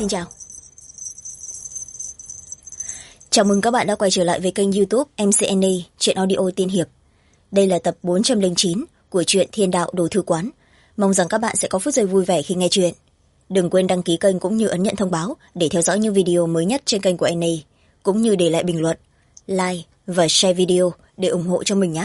Xin chào. Chào mừng các bạn đã quay trở lại với kênh YouTube MCNA Truyện Audio Tiên Hiệp. Đây là tập 409 của truyện Thiên Đạo Đồ Thư Quán. Mong rằng các bạn sẽ có phút giây vui vẻ khi nghe chuyện. Đừng quên đăng ký kênh cũng như ấn nhận thông báo để theo dõi những video mới nhất trên kênh của NA, cũng như để lại bình luận, like và share video để ủng hộ cho mình nhé.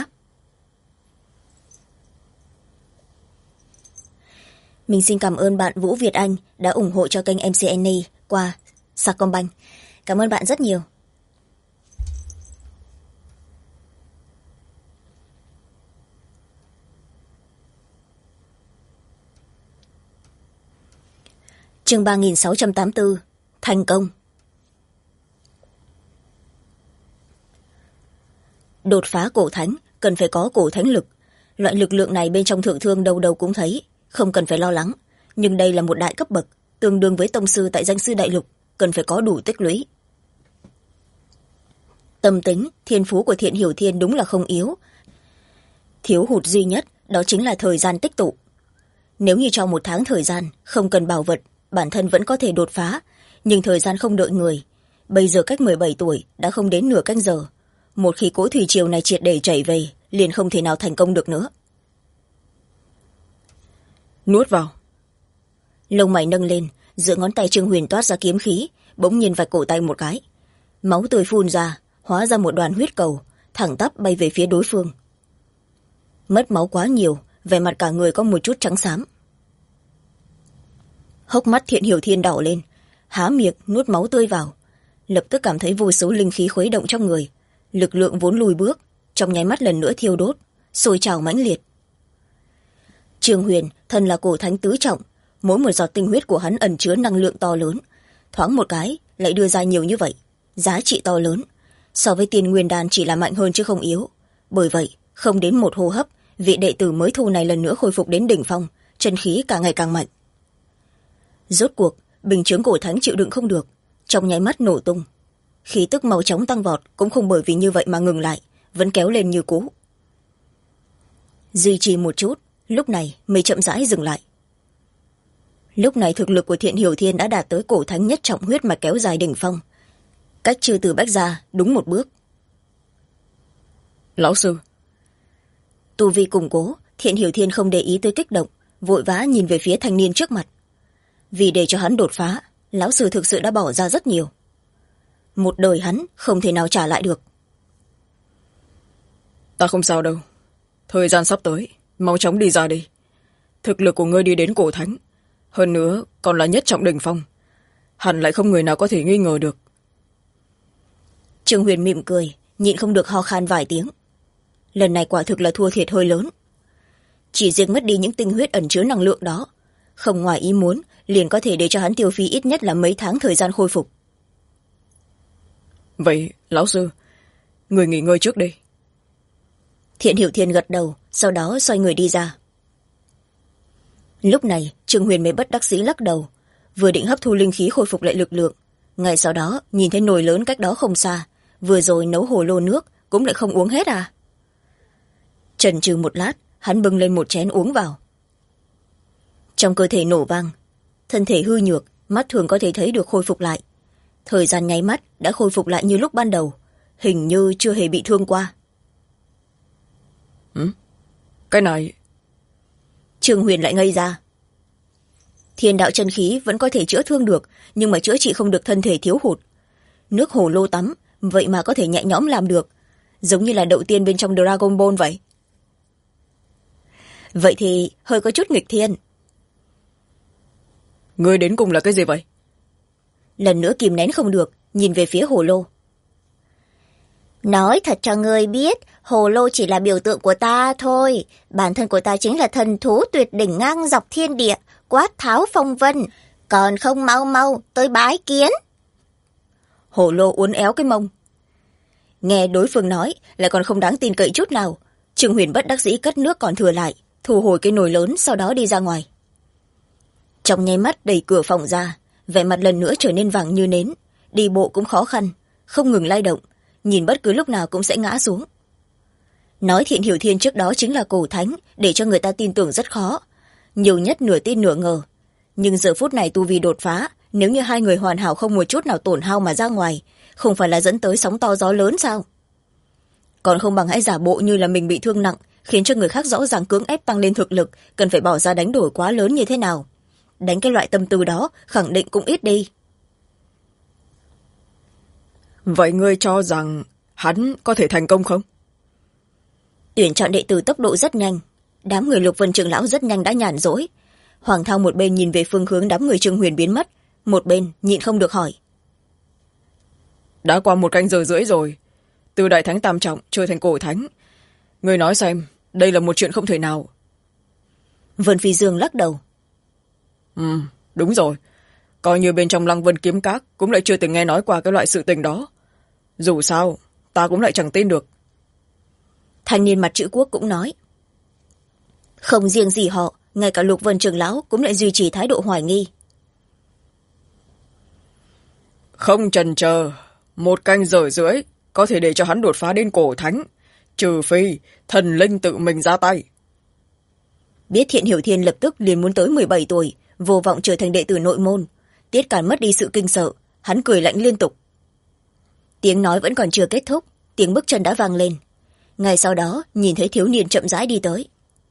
Mình xin cảm ơn bạn Vũ Việt Anh đã ủng hộ cho kênh MCNA qua Sacombank. Cảm ơn bạn rất nhiều. Chương 3684 Thành công. Đột phá cổ thánh cần phải có cổ thánh lực. Loại lực lượng này bên trong thượng thương đâu đâu cũng thấy, không cần phải lo lắng. Nhưng đây là một đại cấp bậc, tương đương với tông sư tại danh sư đại lục, cần phải có đủ tích lũy. Tâm tính, thiên phú của Thiện Hiểu Thiên đúng là không yếu. Thiếu hụt duy nhất đó chính là thời gian tích tụ. Nếu như trong 1 tháng thời gian không cần bảo vật, bản thân vẫn có thể đột phá, nhưng thời gian không đợi người. Bây giờ cách 17 tuổi đã không đến nửa canh giờ. Một khi cỗ thủy triều này triệt để chảy về, liền không thể nào thành công được nữa. Nuốt vào. Lông mày nâng lên, giữa ngón tay Trương Huyền toát ra kiếm khí, bỗng nhiên vạch cổ tay một cái. Máu tươi phun ra, hóa ra một đoàn huyết cầu, thẳng tắp bay về phía đối phương. Mất máu quá nhiều, vẻ mặt cả người có một chút trắng xám. Hốc mắt Thiện Hiểu Thiên đỏ lên, há miệng nuốt máu tươi vào, lập tức cảm thấy vô số linh khí khuấy động trong người, lực lượng vốn lùi bước trong nháy mắt lần nữa thiêu đốt, sôi trào mãnh liệt. Trương Huyền thân là cổ thánh tứ trọng, mỗi một giọt tinh huyết của hắn ẩn chứa năng lượng to lớn, thoáng một cái lại đưa ra nhiều như vậy, giá trị to lớn, so với Tiên Nguyên Đan chỉ là mạnh hơn chứ không yếu. Bởi vậy không đến một hô hấp, vị đệ tử mới thu này lần nữa khôi phục đến đỉnh phong, chân khí càng ngày càng mạnh. Rốt cuộc bình chướng cổ thánh chịu đựng không được, trong nháy mắt nổ tung. Khí tức màu chóng tăng vọt cũng không bởi vì như vậy mà ngừng lại, vẫn kéo lên như cũ. Duy trì một chút, lúc này mới chậm rãi dừng lại. Lúc này thực lực của Thiện Hiểu Thiên đã đạt tới cổ thánh nhất trọng huyết mạch kéo dài đỉnh phong, cách Chư Tử Bách Gia đúng một bước. Lão sư. Tu vi củng cố, Thiện Hiểu Thiên không để ý tới kích động, vội vã nhìn về phía thanh niên trước mặt. Vì để cho hắn đột phá, lão sư thực sự đã bỏ ra rất nhiều. Một đời hắn không thể nào trả lại được. Ta không sao đâu. Thời gian sắp tới, mau chóng đi ra đi. Thực lực của ngươi đi đến cổ thánh, hơn nữa còn là nhất trọng đỉnh phong, hẳn lại không người nào có thể nghi ngờ được. Trương Huyền mỉm cười, nhịn không được ho khan vài tiếng. Lần này quả thực là thua thiệt hơi lớn. Chỉ riêng mất đi những tinh huyết ẩn chứa năng lượng đó, không ngoài ý muốn liền có thể để cho hắn tiêu phí ít nhất là mấy tháng thời gian khôi phục. Vậy lão sư, người nghỉ ngơi trước đi. Thiện Hiểu Thiên gật đầu, sau đó xoay người đi ra. Lúc này Trương Huyền mới bất đắc dĩ lắc đầu, vừa định hấp thu linh khí khôi phục lại lực lượng, ngay sau đó nhìn thấy nồi lớn cách đó không xa, vừa rồi nấu hồ lô nước cũng lại không uống hết à. Chần chừ một lát, hắn bưng lên một chén uống vào. Trong cơ thể nổ vang, thân thể hư nhược, mắt thường có thể thấy được khôi phục lại. Thời gian nháy mắt đã khôi phục lại như lúc ban đầu, hình như chưa hề bị thương qua. Cái này... Trương Huyền lại ngây ra. Thiên đạo chân khí vẫn có thể chữa thương được, nhưng mà chữa trị không được thân thể thiếu hụt. Nước hồ lô tắm vậy mà có thể nhẹ nhõm làm được, giống như là đậu tiên bên trong Dragon Ball vậy. Vậy thì hơi có chút nghịch thiên. Ngươi đến cùng là cái gì vậy? Lần nữa kìm nén không được, nhìn về phía hồ lô. Nói thật cho ngươi biết, hồ lô chỉ là biểu tượng của ta thôi. Bản thân của ta chính là thần thú tuyệt đỉnh ngang dọc thiên địa, quát tháo phong vân. Còn không mau mau tới bái kiến. Hồ lô uốn éo cái mông. Nghe đối phương nói lại còn không đáng tin cậy chút nào. Trương Huyền bất đắc dĩ cất nước còn thừa lại, thu hồi cái nồi lớn, sau đó đi ra ngoài. Trong nháy mắt đẩy cửa phòng ra, vẻ mặt lần nữa trở nên vàng như nến, đi bộ cũng khó khăn, không ngừng lay động, nhìn bất cứ lúc nào cũng sẽ ngã xuống. Nói Thiện Hiểu Thiên trước đó chính là cổ thánh, để cho người ta tin tưởng rất khó, nhiều nhất nửa tin nửa ngờ. Nhưng giờ phút này tu vi đột phá, nếu như hai người hoàn hảo không một chút nào tổn hao mà ra ngoài, không phải là dẫn tới sóng to gió lớn sao? Còn không bằng hãy giả bộ như là mình bị thương nặng, khiến cho người khác rõ ràng cưỡng ép tăng lên thực lực, cần phải bỏ ra đánh đổi quá lớn như thế nào. Đánh cái loại tâm tư đó khẳng định cũng ít đi. Vậy ngươi cho rằng hắn có thể thành công không? Tuyển chọn đệ tử tốc độ rất nhanh, đám người Lục Vân trưởng lão rất nhanh đã nhàn rỗi. Hoàng Thao một bên nhìn về phương hướng đám người Trương Huyền biến mất, một bên nhịn không được hỏi. Đã qua 1 canh giờ rưỡi rồi, từ đại thánh tam trọng trở thành cổ thánh. Ngươi nói xem, đây là một chuyện không thể nào. Vân Phi Dương lắc đầu. Đúng rồi. Coi như bên trong Lăng Vân kiếm các cũng lại chưa từng nghe nói qua cái loại sự tình đó. Dù sao, ta cũng lại chẳng tin được. Thanh niên mặt chữ quốc cũng nói. Không riêng gì họ, ngay cả Lục Vân trưởng lão cũng lại duy trì thái độ hoài nghi. Không chần chờ, 1 canh giờ rưỡi có thể để cho hắn đột phá đến cổ thánh, trừ phi thần linh tự mình ra tay. Biết Thiện Hiểu Thiên lập tức liền muốn tới 17 tuổi, vô vọng trở thành đệ tử nội môn. Tiết Càn mất đi sự kinh sợ, hắn cười lạnh liên tục. Tiếng nói vẫn còn chưa kết thúc, tiếng bước chân đã vang lên. Ngay sau đó nhìn thấy thiếu niên chậm rãi đi tới.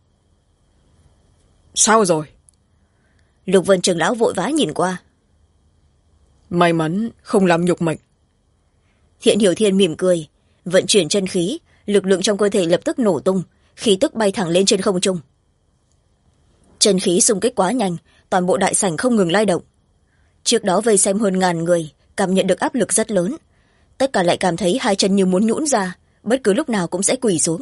Sao rồi? Lục Vân trưởng lão vội vã nhìn qua. May mắn không làm nhục mệnh. Thiện Hiểu Thiên mỉm cười, vận chuyển chân khí, lực lượng trong cơ thể lập tức nổ tung, khí tức bay thẳng lên trên không trung. Chân khí xung kích quá nhanh, toàn bộ đại sảnh không ngừng lay động. Trước đó vây xem hơn 1000 người, cảm nhận được áp lực rất lớn. Tất cả lại cảm thấy hai chân như muốn nhũn ra, bất cứ lúc nào cũng sẽ quỳ xuống.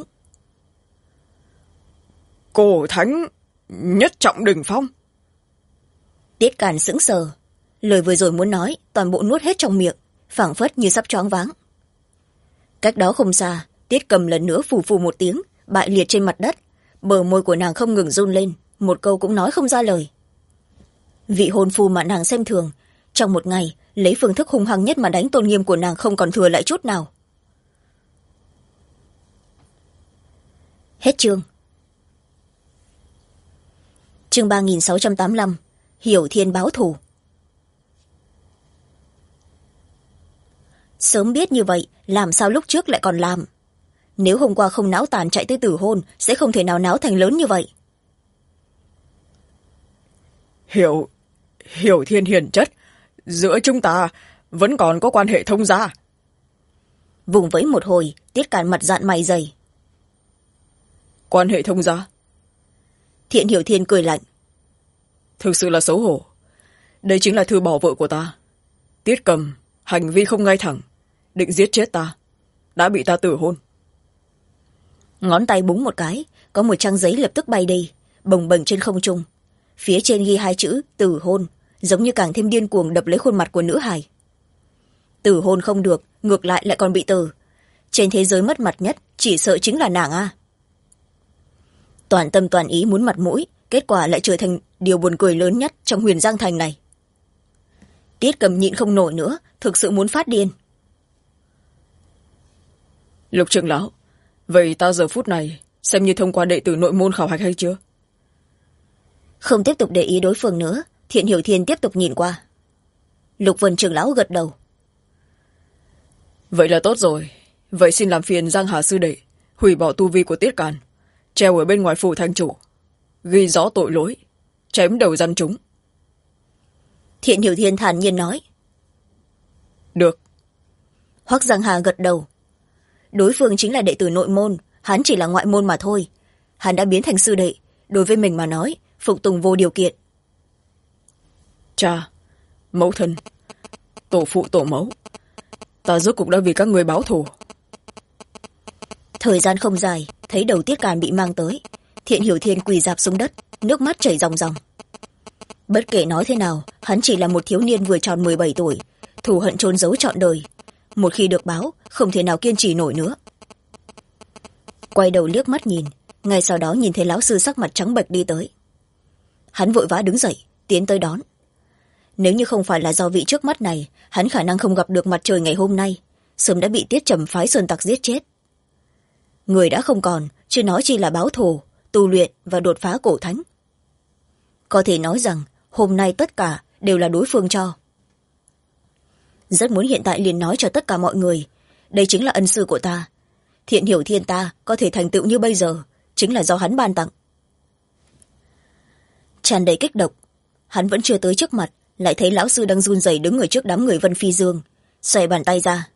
Cổ thánh nhất trọng đỉnh phong. Tiết Càn sững sờ, lời vừa rồi muốn nói toàn bộ nuốt hết trong miệng, phảng phất như sắp choáng váng. Cách đó không xa, Tiết Cầm lần nữa phù phù một tiếng, bại liệt trên mặt đất, bờ môi của nàng không ngừng run lên, một câu cũng nói không ra lời. Vị hôn phu mà nàng xem thường, trong một ngày lấy phương thức hung hăng nhất mà đánh tôn nghiêm của nàng không còn thừa lại chút nào. Hết chương. Chương 3685, Hiểu Thiên báo thù. Sớm biết như vậy, làm sao lúc trước lại còn làm? Nếu hôm qua không náo tàn chạy tới tử hôn, sẽ không thể nào náo thành lớn như vậy. Hiểu Thiên hiền chất, giữa chúng ta vẫn còn có quan hệ thông gia. Vùng vẫy một hồi, Tiết Càn mặt dạn mày dày. Quan hệ thông gia? Thiện Hiểu Thiên cười lạnh. Thực sự là xấu hổ. Đây chính là thư bảo vợ của ta. Tiết Cầm hành vi không ngay thẳng, định giết chết ta, đã bị ta tử hôn. Ngón tay búng một cái, có một trang giấy lập tức bay đi, bồng bềnh trên không trung. Phía trên ghi 2 chữ tử hôn, giống như càng thêm điên cuồng đập lấy khuôn mặt của nữ hài. Tử hôn không được, ngược lại lại còn bị tử. Trên thế giới mất mặt nhất chỉ sợ chính là nàng a. Toàn tâm toàn ý muốn mặt mũi, kết quả lại trở thành điều buồn cười lớn nhất trong Huyền Giang Thành này. Tiết Cầm nhịn không nổi nữa, thực sự muốn phát điên. Lục trưởng lão, vậy ta giờ phút này xem như thông qua đệ tử nội môn khảo hạch hay chưa? Không tiếp tục để ý đối phương nữa, Thiện Hiểu Thiên tiếp tục nhìn qua. Lục Vân trưởng lão gật đầu. Vậy là tốt rồi. Vậy xin làm phiền Giang Hà sư đệ hủy bỏ tu vi của Tiết Càn, treo ở bên ngoài phủ thành chủ, ghi rõ tội lỗi, chém đầu dân chúng. Thiện Hiểu Thiên thản nhiên nói. Được. Hoắc Giang Hà gật đầu. Đối phương chính là đệ tử nội môn, hắn chỉ là ngoại môn mà thôi. Hắn đã biến thành sư đệ, đối với mình mà nói, phục tùng vô điều kiện. Cha, mẫu thân, tổ phụ tổ mẫu, ta rốt cục đã vì các người báo thù. Thời gian không dài, thấy đầu Tiết Càn bị mang tới, Thiện Hiểu Thiên quỳ rạp xuống đất, nước mắt chảy ròng ròng. Bất kể nói thế nào, hắn chỉ là một thiếu niên vừa tròn 17 tuổi, thù hận chôn giấu trọn đời. Một khi được báo, không thể nào kiên trì nổi nữa. Quay đầu liếc mắt nhìn, ngay sau đó nhìn thấy lão sư sắc mặt trắng bệch đi tới. Hắn vội vã đứng dậy, tiến tới đón. Nếu như không phải là do vị trước mắt này, hắn khả năng không gặp được mặt trời ngày hôm nay, sớm đã bị Tiết Trầm phái sơn tặc giết chết. Người đã không còn, chứ nói chi là báo thù, tu luyện và đột phá cổ thánh. Có thể nói rằng hôm nay tất cả đều là đối phương cho. rất muốn hiện tại liền nói cho tất cả mọi người, đây chính là ân sư của ta. Thiện Hiểu Thiên ta có thể thành tựu như bây giờ chính là do hắn ban tặng. Tràn đầy kích động, hắn vẫn chưa tới trước mặt, lại thấy lão sư đang run rẩy đứng ở trước đám người Vân Phi Dương, xoay bàn tay ra.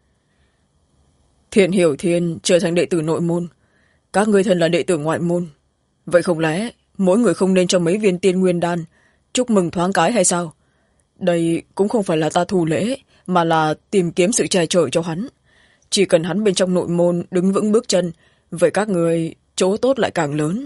Thiện Hiểu Thiên trở thành đệ tử nội môn, các ngươi thân là đệ tử ngoại môn, vậy không lẽ mỗi người không nên cho mấy viên tiên nguyên đan chúc mừng thoáng cái hay sao? Đây cũng không phải là ta thù lễ, mà là tìm kiếm sự che chở cho hắn. Chỉ cần hắn bên trong nội môn đứng vững bước chân, vậy các người chỗ tốt lại càng lớn.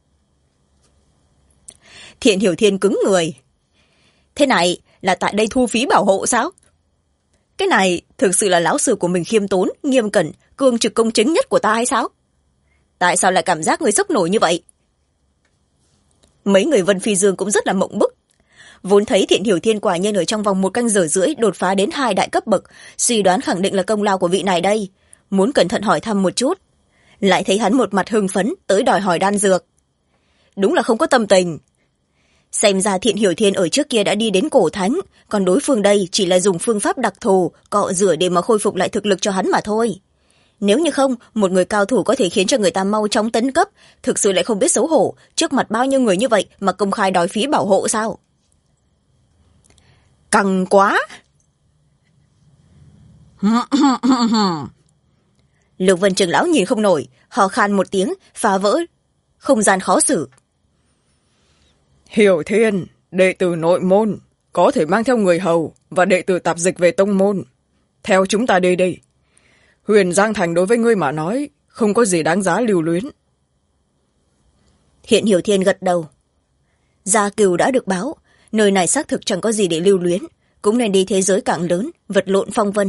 Thiện Hiểu Thiên cứng người. Thế này là tại đây thu phí bảo hộ sao? Cái này thực sự là lão sư của mình khiêm tốn, nghiêm cẩn, cương trực công chính nhất của ta hay sao? Tại sao lại cảm giác người sốc nổi như vậy? Mấy người Vân Phi Dương cũng rất là mộng bức. Vốn thấy Thiện Hiểu Thiên quả nhiên ở trong vòng 1 canh giờ rưỡi đột phá đến 2 đại cấp bậc, suy đoán khẳng định là công lao của vị này đây. Muốn cẩn thận hỏi thăm một chút, lại thấy hắn một mặt hưng phấn tới đòi hỏi đan dược. Đúng là không có tâm tình. Xem ra Thiện Hiểu Thiên ở trước kia đã đi đến cổ thánh, còn đối phương đây chỉ là dùng phương pháp đặc thù cọ rửa để mà khôi phục lại thực lực cho hắn mà thôi. Nếu như không, một người cao thủ có thể khiến cho người ta mau chóng tấn cấp, thực sự lại không biết xấu hổ, trước mặt bao nhiêu người như vậy mà công khai đòi phí bảo hộ sao? Căng quá. Lục Vân trưởng lão nhìn không nổi, hò khan một tiếng, phá vỡ không gian khó xử. Hiểu Thiên, đệ tử nội môn, có thể mang theo người hầu và đệ tử tạp dịch về tông môn. Theo chúng ta đi đi. Huyền Giang Thành đối với ngươi mà nói, không có gì đáng giá lưu luyến. Hiện Hiểu Thiên gật đầu. Gia Cừu đã được báo, nơi này xác thực chẳng có gì để lưu luyến, cũng nên đi thế giới càng lớn, vật lộn phong vân.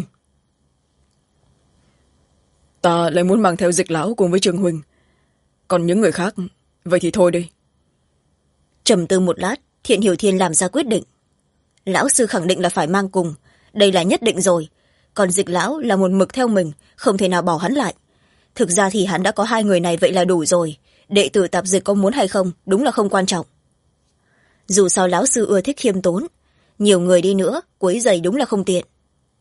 Ta lại muốn mang theo Dịch lão cùng với Trương huynh. Còn những người khác, vậy thì thôi đi. Trầm tư một lát, Thiện Hiểu Thiên làm ra quyết định. Lão sư khẳng định là phải mang cùng, đây là nhất định rồi. Còn Dịch lão là một mực theo mình, không thể nào bỏ hắn lại. Thực ra thì hắn đã có 2 người này vậy là đủ rồi. Đệ tử tạp dịch có muốn hay không, đúng là không quan trọng. Dù sao lão sư ưa thích khiêm tốn, nhiều người đi nữa, quấy rầy đúng là không tiện.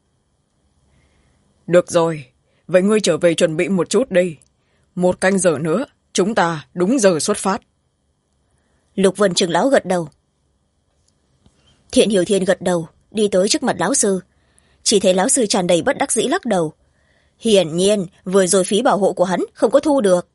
Được rồi, vậy ngươi trở về chuẩn bị một chút đi. 1 canh giờ nữa, chúng ta đúng giờ xuất phát. Lục Vân trưởng lão gật đầu. Thiện Hiểu Thiên gật đầu, đi tới trước mặt lão sư. Chỉ thấy lão sư tràn đầy bất đắc dĩ lắc đầu. Hiển nhiên, vừa rồi phí bảo hộ của hắn không có thu được.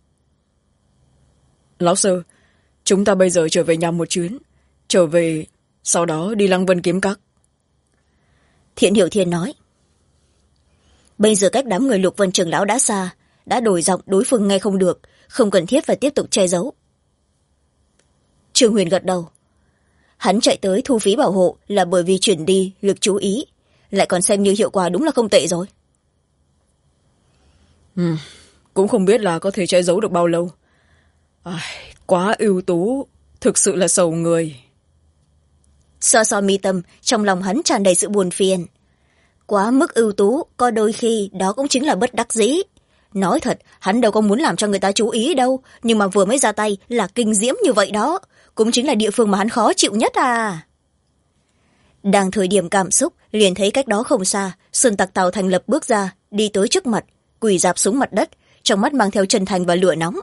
Lão sư, chúng ta bây giờ trở về nhà một chuyến. Trở về, sau đó đi Lăng Vân kiếm các. Thiện Hiểu Thiên nói. Bây giờ cách đám người Lục Vân trưởng lão đã xa, đã đổi giọng đối phương nghe không được, không cần thiết phải tiếp tục che giấu. Trương Huyền gật đầu. Hắn chạy tới thu phí bảo hộ là bởi vì chuyển đi lực chú ý, lại còn xem như hiệu quả đúng là không tệ rồi. Cũng không biết là có thể che giấu được bao lâu. Quá ưu tú, thực sự là sầu người. So so mi tâm, trong lòng hắn tràn đầy sự buồn phiền. Quá mức ưu tú, có đôi khi đó cũng chính là bất đắc dĩ. Nói thật, hắn đâu có muốn làm cho người ta chú ý đâu, nhưng mà vừa mới ra tay là kinh diễm như vậy đó, cũng chính là địa phương mà hắn khó chịu nhất à. Đang thời điểm cảm xúc, liền thấy cách đó không xa, Sơn Tặc Tào Thành Lập bước ra, đi tới trước mặt, quỳ rạp xuống mặt đất, trong mắt mang theo chân thành và lửa nóng.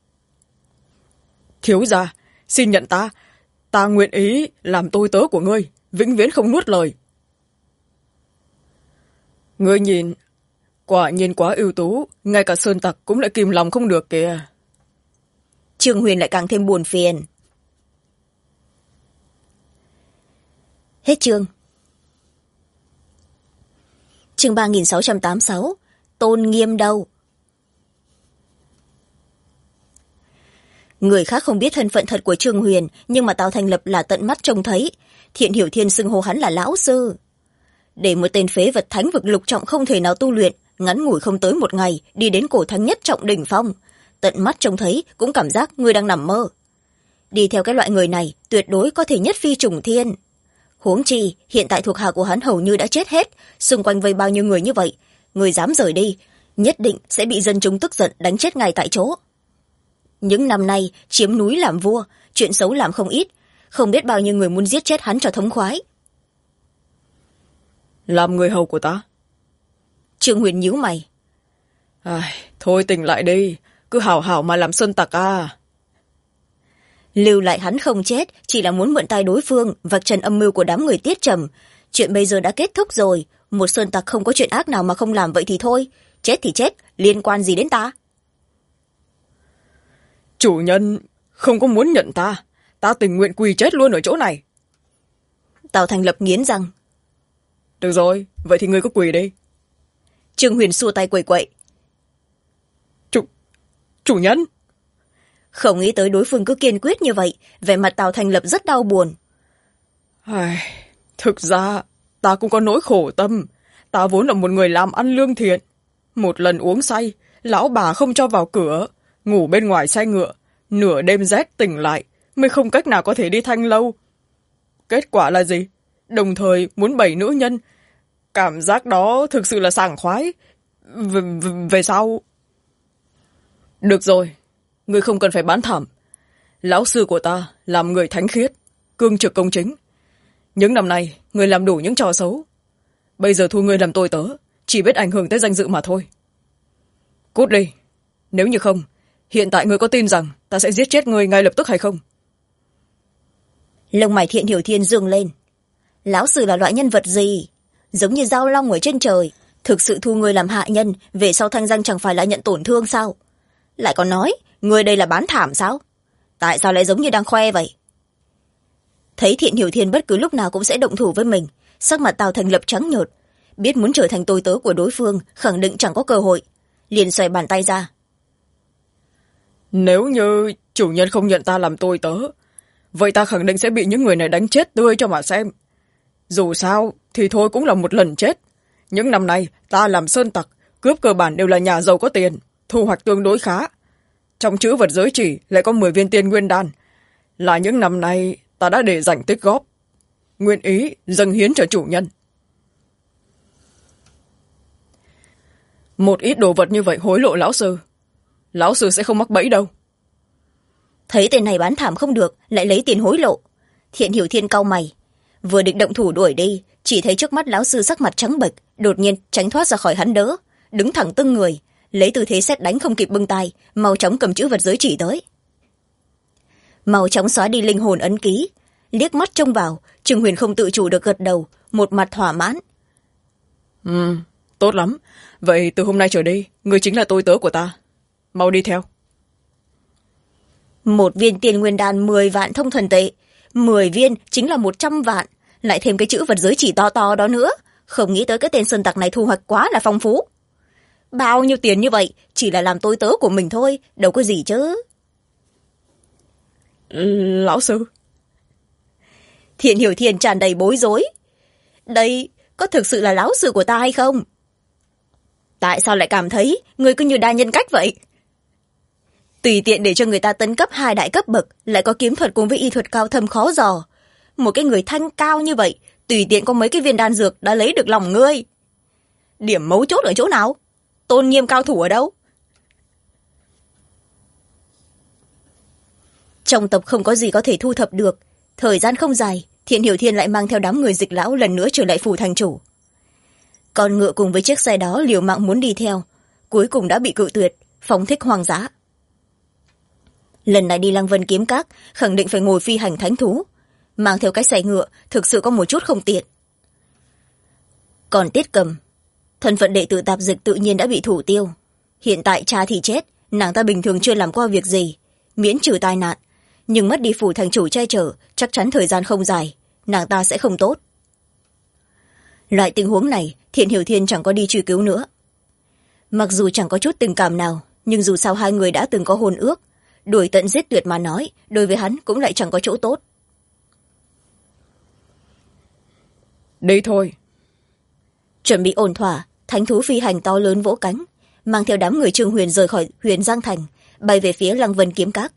Thiếu gia, xin nhận ta nguyện ý làm tôi tớ của ngươi, vĩnh viễn không nuốt lời. Ngươi nhìn, quả nhiên quá ưu tú, ngay cả Sơn Tặc cũng lại kìm lòng không được kìa. Trương Huyền lại càng thêm buồn phiền. Hết chương. Chương 3686, Tôn Nghiêm đâu? Người khác không biết thân phận thật của Trương Huyền, nhưng mà Tào Thành Lập là tận mắt trông thấy. Thiện Hiểu Thiên xưng hô hắn là lão sư. Để một tên phế vật thánh vực lục trọng không thể nào tu luyện, ngắn ngủi không tới 1 ngày, đi đến cổ thánh nhất trọng đỉnh phong. Tận mắt trông thấy, cũng cảm giác người đang nằm mơ. Đi theo cái loại người này, tuyệt đối có thể nhất phi trùng thiên. Huống chi, hiện tại thuộc hạ của hắn hầu như đã chết hết, xung quanh vây bao nhiêu người như vậy. Người dám rời đi, nhất định sẽ bị dân chúng tức giận đánh chết ngay tại chỗ. Những năm nay, chiếm núi làm vua, chuyện xấu làm không ít, không biết bao nhiêu người muốn giết chết hắn cho thống khoái. làm người hầu của ta. Trương Huyền nhíu mày. Thôi tỉnh lại đi, cứ hảo hảo mà làm sơn tặc à. Lưu lại hắn không chết chỉ là muốn mượn tay đối phương vạch trần âm mưu của đám người Tiết Trầm. Chuyện bây giờ đã kết thúc rồi, một sơn tặc không có chuyện ác nào mà không làm, vậy thì thôi, chết thì chết, liên quan gì đến ta. Chủ nhân không có muốn nhận ta tình nguyện quỳ chết luôn ở chỗ này. Tào Thành Lập nghiến răng. Được rồi, vậy thì ngươi cứ quỳ đi. Trương Huyền xua tay quẩy quậy. Chủ nhân. Không nghĩ tới đối phương cứ kiên quyết như vậy, vẻ mặt Tào Thành Lập rất đau buồn. Thực ra ta cũng có nỗi khổ tâm. Ta vốn là một người làm ăn lương thiện. Một lần uống say, lão bà không cho vào cửa, ngủ bên ngoài xe ngựa, nửa đêm rét tỉnh lại, mới không cách nào có thể đi Thanh Lâu. Kết quả là gì? Đồng thời muốn bẩy nữ nhân. Cảm giác đó thực sự là sảng khoái. Về sau... Được rồi, ngươi không cần phải bán thảm. Lão sư của ta làm người thánh khiết, cương trực công chính. Những năm nay, ngươi làm đủ những trò xấu. Bây giờ thu ngươi làm tôi tớ, chỉ biết ảnh hưởng tới danh dự mà thôi. Cút đi. Nếu như không, hiện tại ngươi có tin rằng ta sẽ giết chết ngươi ngay lập tức hay không? Lông mày Thiện Hiểu Thiên dương lên. Lão sư là loại nhân vật gì? Giống như dao long ở trên trời, thực sự thu người làm hạ nhân, về sau thanh danh chẳng phải là nhận tổn thương sao? Lại còn nói người đây là bán thảm sao? Tại sao lại giống như đang khoe vậy? Thấy Thiện Hiểu Thiên bất cứ lúc nào cũng sẽ động thủ với mình, sắc mặt Tào Thành Lập trắng nhợt, biết muốn trở thành tôi tớ của đối phương khẳng định chẳng có cơ hội, liền xoay bàn tay ra. Nếu như chủ nhân không nhận ta làm tôi tớ, vậy ta khẳng định sẽ bị những người này đánh chết tươi cho mà xem. Dù sao thì thôi cũng là một lần chết. Những năm nay ta làm sơn tặc, cướp cơ bản đều là nhà giàu có tiền, thu hoạch tương đối khá. Trong trữ vật giới chỉ lại có 10 viên tiên nguyên đan, là những năm nay ta đã để dành tích góp, nguyện ý dâng hiến cho chủ nhân. Một ít đồ vật như vậy hối lộ lão sư sẽ không mắc bẫy đâu. Thấy tên này bán thảm không được, lại lấy tiền hối lộ. Thiện Hiểu Thiên cau mày, vừa định động thủ đuổi đi, chỉ thấy trước mắt lão sư sắc mặt trắng bệch, đột nhiên tránh thoát ra khỏi hắn đỡ, đứng thẳng tưng người, lấy tư thế sét đánh không kịp bưng tay, mau chóng cầm chữ vật giới chỉ tới. Mau chóng xóa đi linh hồn ấn ký, liếc mắt trông vào, Trương Huyền không tự chủ được gật đầu, một mặt thỏa mãn. Tốt lắm, vậy từ hôm nay trở đi, người chính là tôi tớ của ta. Mau đi theo. 1 viên tiền nguyên đan 10 vạn thông thần tệ, 10 viên chính là 100 vạn, lại thêm cái chữ vật giới chỉ to to đó nữa, không nghĩ tới cái tên sơn tặc này thu hoạch quá là phong phú. Bao nhiêu tiền như vậy, chỉ là làm tôi tớ của mình thôi, đâu có gì chứ. Lão sư. Thiện Hiểu Thiên tràn đầy bối rối. Đây có thực sự là lão sư của ta hay không? Tại sao lại cảm thấy người cứ như đa nhân cách vậy? Tùy tiện để cho người ta tấn cấp 2 đại cấp bậc, lại có kiếm thuật cùng với y thuật cao thâm khó dò. Một cái người thanh cao như vậy, tùy tiện có mấy cái viên đan dược đã lấy được lòng ngươi. Điểm mấu chốt ở chỗ nào? Tôn nghiêm cao thủ ở đâu? Trong tập không có gì có thể thu thập được, thời gian không dài, Thiện Hiểu Thiên lại mang theo đám người Dịch lão lần nữa trở lại phủ thành chủ. Con ngựa cùng với chiếc xe đó liều mạng muốn đi theo, cuối cùng đã bị cự tuyệt, phóng thích hoang dã. Lần này đi Lăng Vân Kiếm Các, khẳng định phải ngồi phi hành thánh thú, mang theo cái xe ngựa thực sự có một chút không tiện. Còn Tiết Cầm, thân phận đệ tử tạp dịch tự nhiên đã bị thủ tiêu. Hiện tại cha thì chết, nàng ta bình thường chưa làm qua việc gì, miễn trừ tai nạn, nhưng mất đi phủ thành chủ che chở, chắc chắn thời gian không dài, nàng ta sẽ không tốt. Loại tình huống này, Thiện Hiểu Thiên chẳng có đi truy cứu nữa. Mặc dù chẳng có chút tình cảm nào, nhưng dù sao hai người đã từng có hôn ước, đuổi tận giết tuyệt mà nói, đối với hắn cũng lại chẳng có chỗ tốt. Đi thôi. Chuẩn bị ổn thỏa, thánh thú phi hành to lớn vỗ cánh, mang theo đám người Trương Huyền rời khỏi Huyền Giang Thành, bay về phía Lăng Vân Kiếm Các.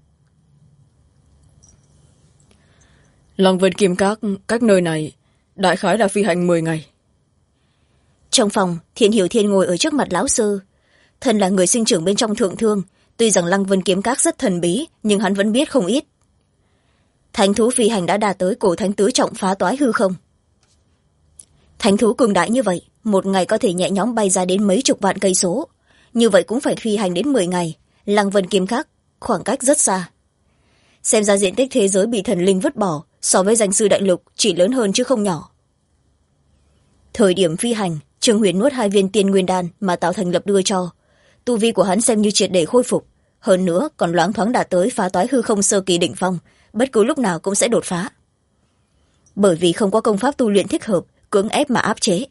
Lăng Vân Kiếm Các cách nơi này đại khái là phi hành 10 ngày. Trong phòng, Thiện Hiểu Thiên ngồi ở trước mặt lão sư. Thân là người sinh trưởng bên trong thượng thương, tuy rằng Lăng Vân Kiếm Các rất thần bí, nhưng hắn vẫn biết không ít. Thánh thú phi hành đã đạt tới cổ thánh tứ trọng phá toái hư không. Thánh thú cường đại như vậy một ngày có thể nhẹ nhõm bay ra đến mấy chục vạn cây số, như vậy cũng phải phi hành đến 10 ngày. Lăng Vân Kiếm Các khoảng cách rất xa. Xem ra diện tích thế giới bị thần linh vứt bỏ so với danh sư đại lục chỉ lớn hơn chứ không nhỏ. Thời điểm phi hành, Trương Huyền nuốt 2 viên tiên nguyên đan mà Tào Thành Lập đưa cho. Tu vi của hắn xem như triệt để khôi phục, hơn nữa còn loáng thoáng đạt tới phá toái hư không sơ kỳ đỉnh phong, bất cứ lúc nào cũng sẽ đột phá. Bởi vì không có công pháp tu luyện thích hợp, cưỡng ép mà áp chế.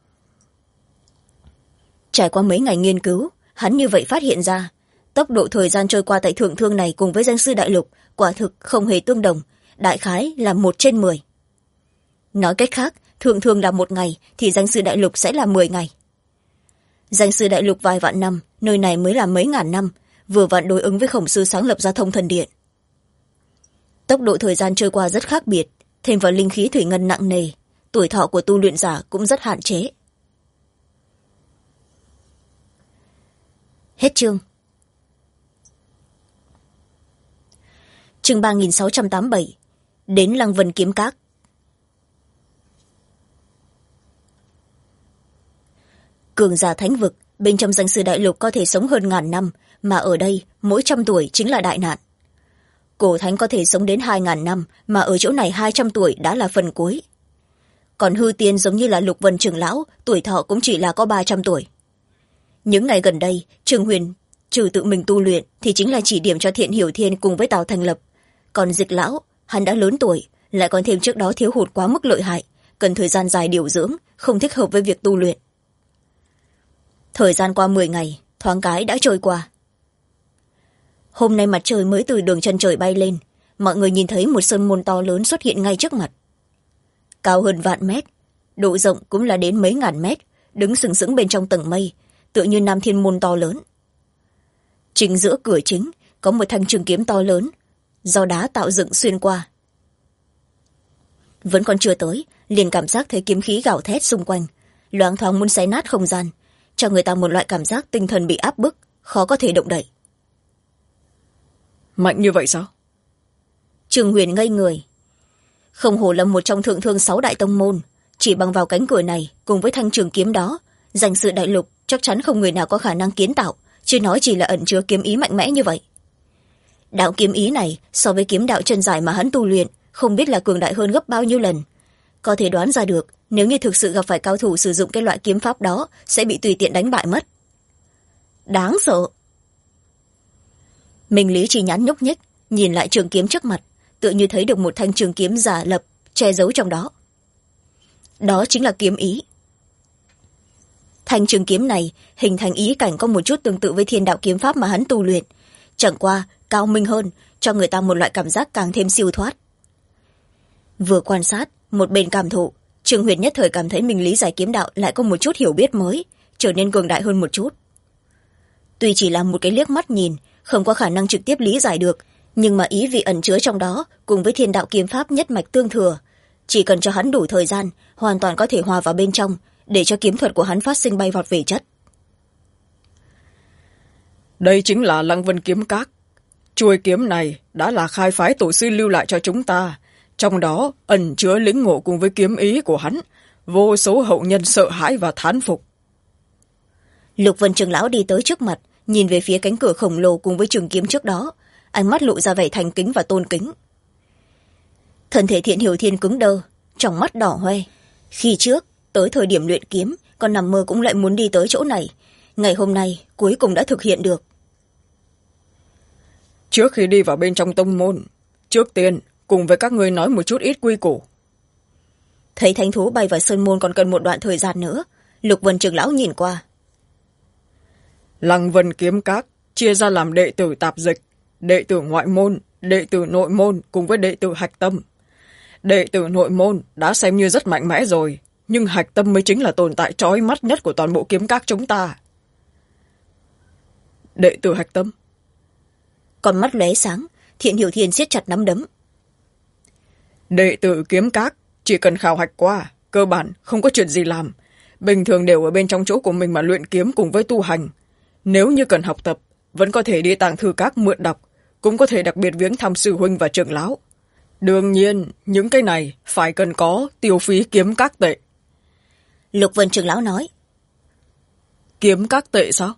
Trải qua mấy ngày nghiên cứu, hắn như vậy phát hiện ra tốc độ thời gian trôi qua tại thượng thương này cùng với danh sư đại lục quả thực không hề tương đồng, đại khái là 1/10. Nói cách khác, thượng thương là 1 ngày thì danh sư đại lục sẽ là 10 ngày. Danh sư đại lục vài vạn năm, nơi này mới là mấy ngàn năm, vừa vặn đối ứng với khổng sư sáng lập ra Thông Thần Điện. Tốc độ thời gian trôi qua rất khác biệt, thêm vào linh khí thủy ngân nặng nề, tuổi thọ của tu luyện giả cũng rất hạn chế. Hết chương. Chương 3687. Đến Lăng Vân Kiếm Các. Cường giả thánh vực, bên trong danh sư đại lục có thể sống hơn 1000 năm, mà ở đây mỗi 100 tuổi chính là đại nạn. Cổ thánh có thể sống đến 2000 năm, mà ở chỗ này 200 tuổi đã là phần cuối. Còn hư tiên giống như là Lục Vân trưởng lão, tuổi thọ cũng chỉ là có 300 tuổi. Những ngày gần đây, Trương Huyền trừ tự mình tu luyện thì chính là chỉ điểm cho Thiện Hiểu Thiên cùng với Tào Thành Lập. Còn Dịch lão, hắn đã lớn tuổi, lại còn thêm trước đó thiếu hụt quá mức lợi hại, cần thời gian dài điều dưỡng, không thích hợp với việc tu luyện. Thời gian qua 10 ngày, thoáng cái đã trôi qua. Hôm nay mặt trời mới từ đường chân trời bay lên, mọi người nhìn thấy một sơn môn to lớn xuất hiện ngay trước mặt. Cao hơn vạn mét, độ rộng cũng là đến mấy ngàn mét, đứng sừng sững bên trong tầng mây, tựa như Nam Thiên Môn to lớn. Chính giữa cửa chính có một thanh trường kiếm to lớn, do đá tạo dựng xuyên qua. Vẫn còn chưa tới, liền cảm giác thấy kiếm khí gào thét xung quanh, loáng thoáng muốn xé nát không gian, cho người ta một loại cảm giác tinh thần bị áp bức, khó có thể động đậy. Mạnh như vậy sao? Trương Huyền ngây người. Không hổ là một trong thượng thương 6 đại tông môn, chỉ bằng vào cánh cửa này cùng với thanh trường kiếm đó, danh sự đại lục chắc chắn không người nào có khả năng kiến tạo, chứ nói chỉ là ẩn chứa kiếm ý mạnh mẽ như vậy. Đạo kiếm ý này so với kiếm đạo chân giải mà hắn tu luyện không biết là cường đại hơn gấp bao nhiêu lần. Có thể đoán ra được, nếu như thực sự gặp phải cao thủ sử dụng cái loại kiếm pháp đó sẽ bị tùy tiện đánh bại mất. Đáng sợ. Minh Lý chỉ nhắn nhúc nhích, nhìn lại trường kiếm trước mặt, tựa như thấy được một thanh trường kiếm giả lập che giấu trong đó. Đó chính là kiếm ý. Thanh trường kiếm này hình thành ý cảnh có một chút tương tự với thiên đạo kiếm pháp mà hắn tu luyện, chẳng qua cao minh hơn, cho người ta một loại cảm giác càng thêm siêu thoát. Vừa quan sát, một bên cảm thụ, Trương Huyền nhất thời cảm thấy mình lý giải kiếm đạo lại có một chút hiểu biết mới, trở nên cường đại hơn một chút. Tuy chỉ là một cái liếc mắt nhìn, không có khả năng trực tiếp lý giải được, nhưng mà ý vị ẩn chứa trong đó cùng với thiên đạo kiếm pháp nhất mạch tương thừa, chỉ cần cho hắn đủ thời gian, hoàn toàn có thể hòa vào bên trong, để cho kiếm thuật của hắn phát sinh bay vọt về chất. Đây chính là Lăng Vân Kiếm Các. Chuôi kiếm này đã là khai phái tổ sư lưu lại cho chúng ta, trong đó ẩn chứa lĩnh ngộ cùng với kiếm ý của hắn, vô số hậu nhân sợ hãi và thán phục. Lục Vân trưởng lão đi tới trước mặt, nhìn về phía cánh cửa khổng lồ cùng với trường kiếm trước đó, ánh mắt lộ ra vẻ thành kính và tôn kính. Thân thể Thiện Hiểu Thiên cứng đơ, trong mắt đỏ hoe. Khi trước tới thời điểm luyện kiếm, còn nằm mơ cũng lại muốn đi tới chỗ này, ngày hôm nay cuối cùng đã thực hiện được. Trước khi đi vào bên trong tông môn, trước tiên cùng với các ngươi nói một chút ít quy củ. Thấy thánh thú bay vào sơn môn còn cần một đoạn thời gian nữa, Lục Vân trưởng lão nhìn qua. Lăng Vân Kiếm Các chia ra làm đệ tử tạp dịch, đệ tử ngoại môn, đệ tử nội môn cùng với đệ tử hạch tâm. Đệ tử nội môn đã xem như rất mạnh mẽ rồi, nhưng hạch tâm mới chính là tồn tại chói mắt nhất của toàn bộ kiếm các chúng ta. Đệ tử hạch tâm. Con mắt lóe sáng, Thiện Hiểu Thiên siết chặt nắm đấm. Đệ tử kiếm các chỉ cần khảo hạch qua, cơ bản không có chuyện gì làm, bình thường đều ở bên trong chỗ của mình mà luyện kiếm cùng với tu hành. Nếu như cần học tập, vẫn có thể đi tàng thư các mượn đọc, cũng có thể đặc biệt viếng thăm sư huynh và trưởng lão. Đương nhiên, những cái này phải cần có tiêu phí kiếm các tệ. Lục Vân trưởng lão nói. Kiếm các tệ sao?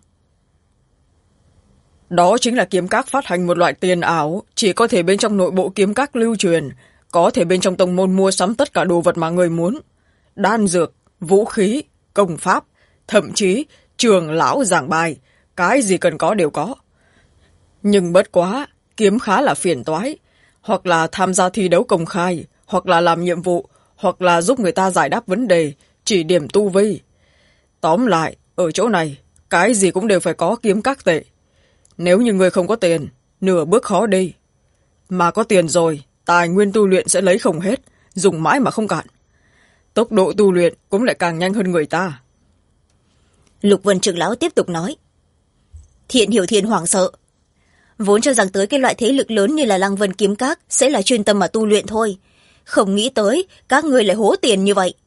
Đó chính là kiếm các phát hành một loại tiền ảo, chỉ có thể bên trong nội bộ kiếm các lưu truyền, có thể bên trong tông môn mua sắm tất cả đồ vật mà người muốn. Đan dược, vũ khí, công pháp, thậm chí trường lão giảng bài, cái gì cần có đều có. Nhưng bất quá, kiếm khá là phiền toái, hoặc là tham gia thi đấu công khai, hoặc là làm nhiệm vụ, hoặc là giúp người ta giải đáp vấn đề, chỉ điểm tu vi. Tóm lại, ở chỗ này, cái gì cũng đều phải có kiếm các tệ. Nếu như người không có tiền, nửa bước khó đi. Mà có tiền rồi, tài nguyên tu luyện sẽ lấy không hết, dùng mãi mà không cạn. Tốc độ tu luyện cũng lại càng nhanh hơn người ta. Lục Vân trưởng lão tiếp tục nói. Thiện Hiểu Thiên hoảng sợ. Vốn cho rằng tới cái loại thế lực lớn như là Lăng Vân kiếm các sẽ là chuyên tâm mà tu luyện thôi. Không nghĩ tới các người lại hố tiền như vậy.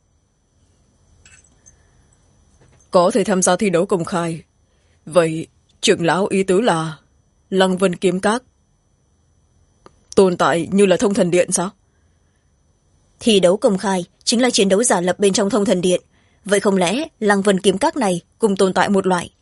Có thể tham gia thi đấu công khai. Vậy trưởng lão ý tứ là Lăng Vân kiếm các tồn tại như là Thông Thần Điện sao? Thi đấu công khai chính là chiến đấu giả lập bên trong Thông Thần Điện. Vậy không lẽ Lăng Vân kiếm các này cùng tồn tại một loại?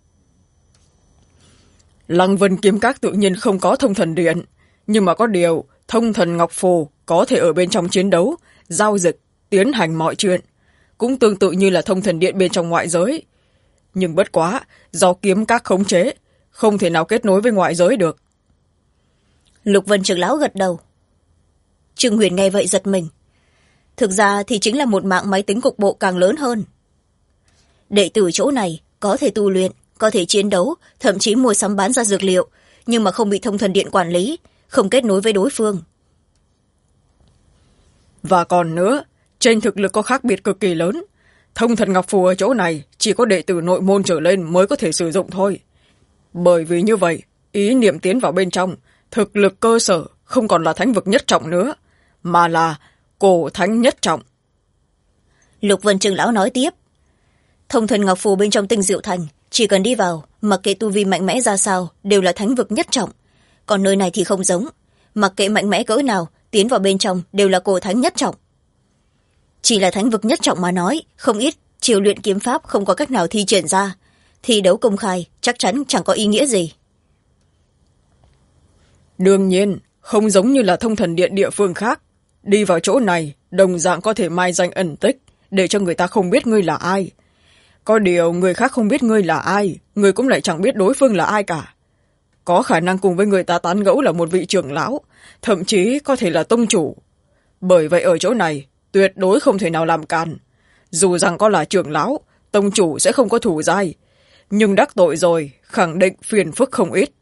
Lăng Vân kiếm các tự nhiên không có Thông Thần Điện, nhưng mà có điều Thông Thần Ngọc Phù có thể ở bên trong chiến đấu, giao dịch, tiến hành mọi chuyện, cũng tương tự như là Thông Thần Điện bên trong ngoại giới. Nhưng bất quá, do kiếm các khống chế, không thể nào kết nối với ngoại giới được. Lục Vân trưởng lão gật đầu. Trương Huyền nghe vậy giật mình. Thực ra thì chính là một mạng máy tính cục bộ càng lớn hơn. Đệ tử chỗ này có thể tu luyện, có thể chiến đấu, thậm chí mua sắm bán ra dược liệu, nhưng mà không bị Thông Thần Điện quản lý, không kết nối với đối phương. Và còn nữa, trên thực lực có khác biệt cực kỳ lớn. Thông Thần Ngọc Phù ở chỗ này chỉ có đệ tử nội môn trở lên mới có thể sử dụng thôi. Bởi vì như vậy, ý niệm tiến vào bên trong, thực lực cơ sở không còn là thánh vực nhất trọng nữa, mà là cổ thánh nhất trọng. Lục Vân trưởng lão nói tiếp. Thông Thần Ngọc Phù bên trong Tinh Diệu Thành, chỉ cần đi vào, mặc kệ tu vi mạnh mẽ ra sao, đều là thánh vực nhất trọng. Còn nơi này thì không giống, mặc kệ mạnh mẽ cỡ nào, tiến vào bên trong đều là cổ thánh nhất trọng. Chỉ là thánh vực nhất trọng mà nói, không ít chiều luyện kiếm pháp không có cách nào thi triển ra. Thi đấu công khai chắc chắn chẳng có ý nghĩa gì. Đương nhiên, không giống như là Thông Thần Điện địa phương khác. Đi vào chỗ này, đồng dạng có thể mai danh ẩn tích, để cho người ta không biết ngươi là ai. Có điều người khác không biết ngươi là ai, người cũng lại chẳng biết đối phương là ai cả. Có khả năng cùng với người ta tán gẫu là một vị trưởng lão, thậm chí có thể là tông chủ. Bởi vậy ở chỗ này, tuyệt đối không thể nào làm càn. Dù rằng có là trưởng lão, tông chủ sẽ không có thủ giai, nhưng đắc tội rồi, khẳng định phiền phức không ít.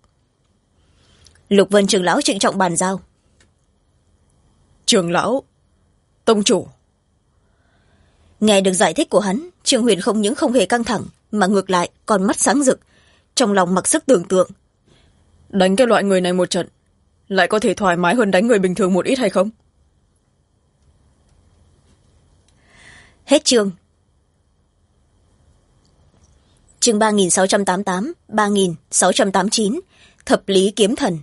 Lục Vân trưởng lão trịnh trọng bàn giao. Trưởng lão, tông chủ. Nghe được giải thích của hắn, Trương Huyền không những không hề căng thẳng, mà ngược lại còn mắt sáng rực, trong lòng mặc sức tưởng tượng. Đánh cái loại người này một trận, lại có thể thoải mái hơn đánh người bình thường một ít hay không? Hết chương. Chương 3688, 3689, Thập Lý Kiếm Thần.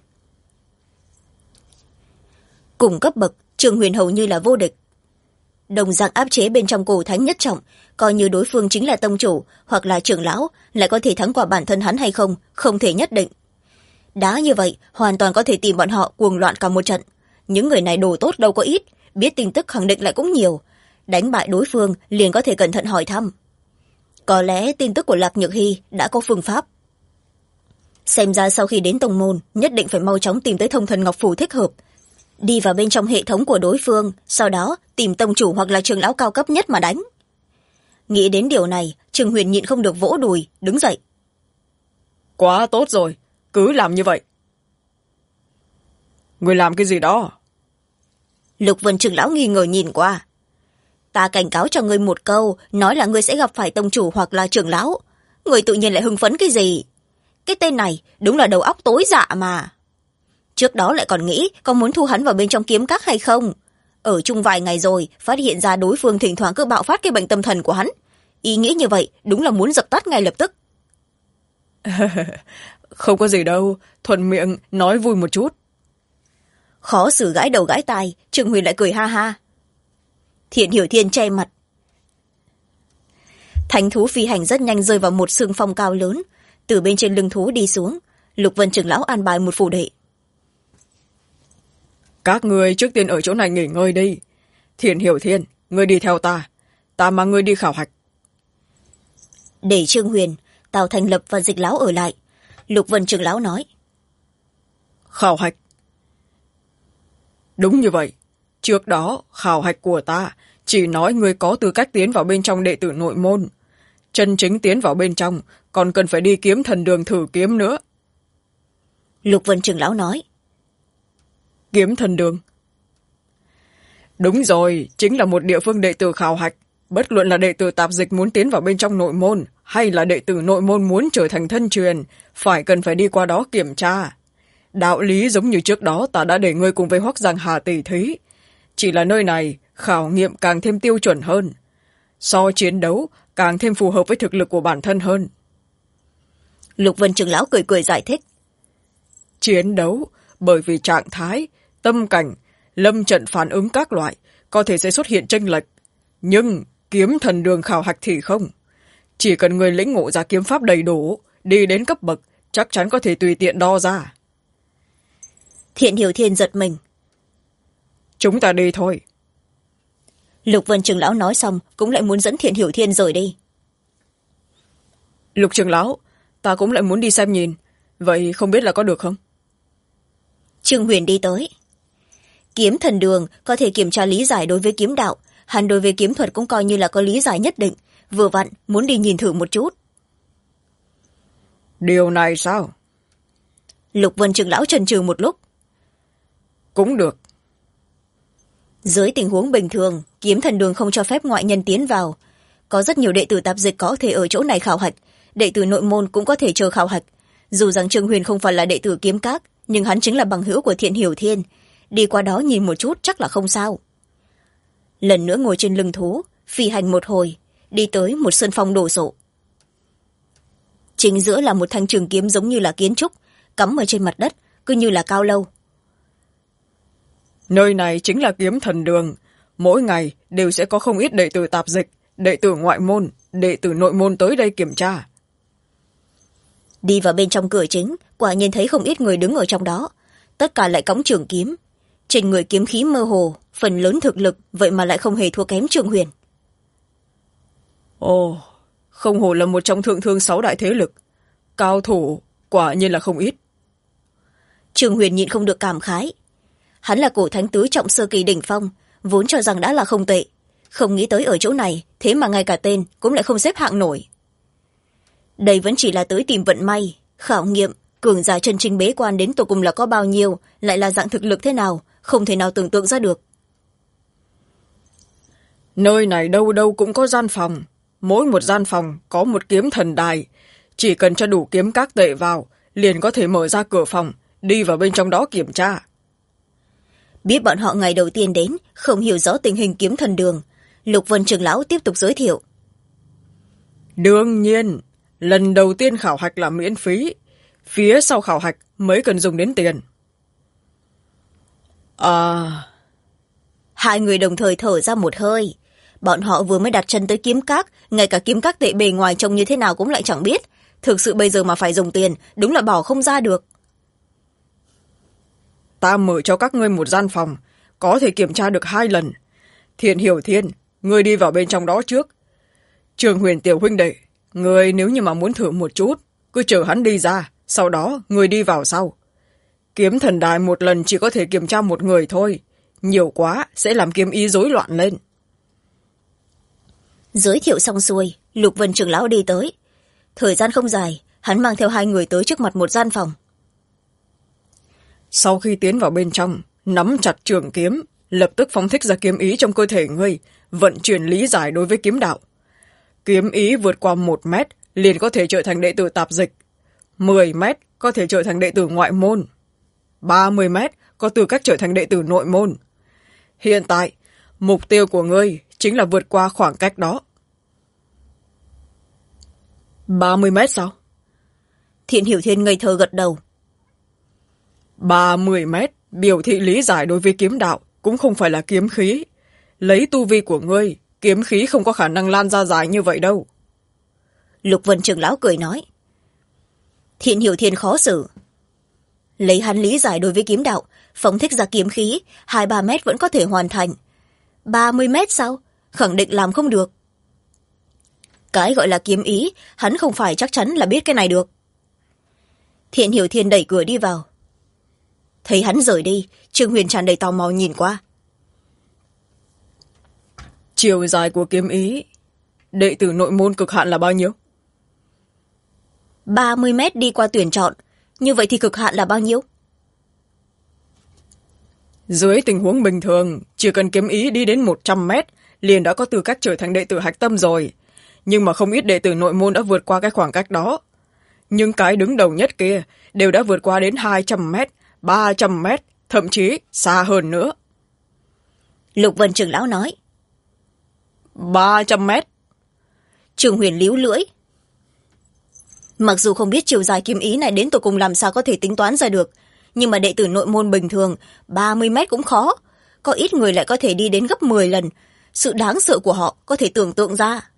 Cùng cấp bậc, Trương Huyền hầu như là vô địch. Đồng dạng áp chế bên trong cổ thánh nhất trọng, coi như đối phương chính là tông chủ hoặc là trưởng lão, lại có thể thắng qua bản thân hắn hay không, không thể nhất định. Đá như vậy, hoàn toàn có thể tìm bọn họ cuồng loạn cả một trận. Những người này đồ tốt đâu có ít, biết tin tức khẳng định lại cũng nhiều. Đánh bại đối phương liền có thể cẩn thận hỏi thăm. Có lẽ tin tức của Lạc Nhược Hy đã có phương pháp. Xem ra sau khi đến tông môn, nhất định phải mau chóng tìm tới Thông Thần Ngọc Phù thích hợp. Đi vào bên trong hệ thống của đối phương, sau đó tìm tông chủ hoặc là trưởng lão cao cấp nhất mà đánh. Nghĩ đến điều này, Trương Huyền nhịn không được vỗ đùi, đứng dậy. Quá tốt rồi, cứ làm như vậy. Người làm cái gì đó? Lục Vân trưởng lão nghi ngờ nhìn qua. Ta cảnh cáo cho ngươi một câu, nói là ngươi sẽ gặp phải tông chủ hoặc là trưởng lão. Ngươi tự nhiên lại hưng phấn cái gì? Cái tên này đúng là đầu óc tối dạ mà. Trước đó lại còn nghĩ có muốn thu hắn vào bên trong kiếm các hay không. Ở chung vài ngày rồi, phát hiện ra đối phương thỉnh thoảng cứ bạo phát cái bệnh tâm thần của hắn. Ý nghĩ như vậy đúng là muốn dập tắt ngay lập tức. Không có gì đâu, thuận miệng nói vui một chút. Khó xử gãi đầu gãi tai, Trương Huyền lại cười ha ha. Thiện Hiểu Thiên che mặt. Thánh thú phi hành rất nhanh rơi vào một xương phong cao lớn, từ bên trên lưng thú đi xuống. Lục Vân trưởng lão an bài một phủ đệ. Các ngươi trước tiên ở chỗ này nghỉ ngơi đi. Thiện Hiểu Thiên, ngươi đi theo ta mang ngươi đi khảo hạch. Để Trương Huyền, Tào Thành Lập và Dịch lão ở lại, Lục Vân trưởng lão nói. Khảo hạch? Đúng như vậy. Trước đó khảo hạch của ta chỉ nói ngươi có tư cách tiến vào bên trong đệ tử nội môn. Chân chính tiến vào bên trong còn cần phải đi kiếm thần đường thử kiếm nữa. Lục Vân trưởng lão nói. Kiếm thần đường? Đúng rồi, chính là một địa phương đệ tử khảo hạch. Bất luận là đệ tử tạp dịch muốn tiến vào bên trong nội môn hay là đệ tử nội môn muốn trở thành thân truyền, cần phải đi qua đó kiểm tra. Đạo lý giống như trước đó ta đã để ngươi cùng với Hoắc Giang Hà tỉ thí. Chỉ là nơi này khảo nghiệm càng thêm tiêu chuẩn hơn. So chiến đấu càng thêm phù hợp với thực lực của bản thân hơn. Lục Vân trưởng lão cười cười giải thích. Chiến đấu bởi vì trạng thái, tâm cảnh, lâm trận phản ứng các loại có thể sẽ xuất hiện chênh lệch. Nhưng kiếm thần đường khảo hạch thì không. Chỉ cần người lĩnh ngộ ra kiếm pháp đầy đủ, đi đến cấp bậc, chắc chắn có thể tùy tiện đo ra. Thiện Hiểu Thiên giật mình. Chúng ta đi thôi. Lục Vân trưởng lão nói xong cũng lại muốn dẫn Thiện Hiểu Thiên rời đi. Lục trưởng lão, ta cũng lại muốn đi xem nhìn. Vậy không biết là có được không? Trương Huyền đi tới. Kiếm thần đường có thể kiểm tra lý giải đối với kiếm đạo, hắn đối với kiếm thuật cũng coi như là có lý giải nhất định, vừa vặn muốn đi nhìn thử một chút. Điều này sao? Lục Vân trưởng lão chần chừ một lúc. Cũng được. Dưới tình huống bình thường, kiếm thần đường không cho phép ngoại nhân tiến vào. Có rất nhiều đệ tử tạp dịch có thể ở chỗ này khảo hạch, đệ tử nội môn cũng có thể chờ khảo hạch. Dù rằng Trương Huyền không phải là đệ tử kiếm các, nhưng hắn chính là bằng hữu của Thiện Hiểu Thiên. Đi qua đó nhìn một chút chắc là không sao. Lần nữa ngồi trên lưng thú, phi hành một hồi, đi tới một sân phong đồ sộ. Chính giữa là một thanh trường kiếm giống như là kiến trúc, cắm ở trên mặt đất, cứ như là cao lâu. Nơi này chính là kiếm thần đường. Mỗi ngày đều sẽ có không ít đệ tử tạp dịch, đệ tử ngoại môn, đệ tử nội môn tới đây kiểm tra. Đi vào bên trong cửa chính, quả nhiên thấy không ít người đứng ở trong đó. Tất cả lại cõng trường kiếm. Trên người kiếm khí mơ hồ, phần lớn thực lực, vậy mà lại không hề thua kém Trương Huyền. Ồ, không hổ là một trong thượng thương 6 đại thế lực. Cao thủ, quả nhiên là không ít. Trương Huyền nhịn không được cảm khái. Hắn là cổ thánh tứ trọng sơ kỳ đỉnh phong, vốn cho rằng đã là không tệ. Không nghĩ tới ở chỗ này, thế mà ngay cả tên cũng lại không xếp hạng nổi. Đây vẫn chỉ là tới tìm vận may, khảo nghiệm, cường giả chân chính bế quan đến tột cùng là có bao nhiêu, lại là dạng thực lực thế nào, không thể nào tưởng tượng ra được. Nơi này đâu đâu cũng có gian phòng. Mỗi một gian phòng có một kiếm thần đài. Chỉ cần cho đủ kiếm các tệ vào, liền có thể mở ra cửa phòng, đi vào bên trong đó kiểm tra. Biết bọn họ ngày đầu tiên đến, không hiểu rõ tình hình kiếm thần đường. Lục Vân trưởng lão tiếp tục giới thiệu. Đương nhiên, lần đầu tiên khảo hạch là miễn phí. Phía sau khảo hạch mới cần dùng đến tiền. Hai người đồng thời thở ra một hơi. Bọn họ vừa mới đặt chân tới kiếm các, ngay cả kiếm các tệ bề ngoài trông như thế nào cũng lại chẳng biết. Thực sự bây giờ mà phải dùng tiền, đúng là bỏ không ra được. Ta mở cho các ngươi một gian phòng, có thể kiểm tra được 2 lần. Thiện Hiểu Thiên, ngươi đi vào bên trong đó trước. Trường Huyền tiểu huynh đệ, ngươi nếu như mà muốn thử một chút, cứ chờ hắn đi ra, sau đó ngươi đi vào sau. Kiếm thần đài một lần chỉ có thể kiểm tra một người thôi, nhiều quá sẽ làm kiếm ý rối loạn lên. Giới thiệu xong xuôi, Lục Vân trưởng lão đi tới. Thời gian không dài, hắn mang theo 2 người tới trước mặt một gian phòng. Sau khi tiến vào bên trong, nắm chặt trường kiếm, lập tức phóng thích ra kiếm ý trong cơ thể ngươi, vận chuyển lý giải đối với kiếm đạo. Kiếm ý vượt qua 1 mét liền có thể trở thành đệ tử tạp dịch, 10 mét có thể trở thành đệ tử ngoại môn, 30 mét có tư cách trở thành đệ tử nội môn. Hiện tại, mục tiêu của ngươi chính là vượt qua khoảng cách đó. 30 mét sao? Thiện Hiểu Thiên ngây thơ gật đầu. 30 mét biểu thị lý giải đối với kiếm đạo cũng không phải là kiếm khí. Lấy tu vi của ngươi, kiếm khí không có khả năng lan ra dài như vậy đâu. Lục Vân trưởng lão cười nói. Thiện Hiểu Thiên khó xử. Lấy hắn lý giải đối với kiếm đạo, phóng thích ra kiếm khí 2-3 mét vẫn có thể hoàn thành. 30 mét sao? Khẳng định làm không được. Cái gọi là kiếm ý, hắn không phải chắc chắn là biết cái này được. Thiện Hiểu Thiên đẩy cửa đi vào. Thấy hắn rời đi, Trương Huyền tràn đầy tò mò nhìn qua. Chiều dài của kiếm ý, đệ tử nội môn cực hạn là bao nhiêu? 30 mét đi qua tuyển chọn, như vậy thì cực hạn là bao nhiêu? Dưới tình huống bình thường, chỉ cần kiếm ý đi đến 100 mét, liền đã có tư cách trở thành đệ tử hạch tâm rồi. Nhưng mà không ít đệ tử nội môn đã vượt qua cái khoảng cách đó. Nhưng cái đứng đầu nhất kia đều đã vượt qua đến 200 mét, 300 mét, thậm chí xa hơn nữa. Lục Vân trưởng lão nói. 300 mét. Trương Huyền líu lưỡi. Mặc dù không biết chiều dài kiếm ý này đến tột cùng làm sao có thể tính toán ra được, nhưng mà đệ tử nội môn bình thường 30 mét cũng khó. Có ít người lại có thể đi đến gấp 10 lần. Sự đáng sợ của họ có thể tưởng tượng ra.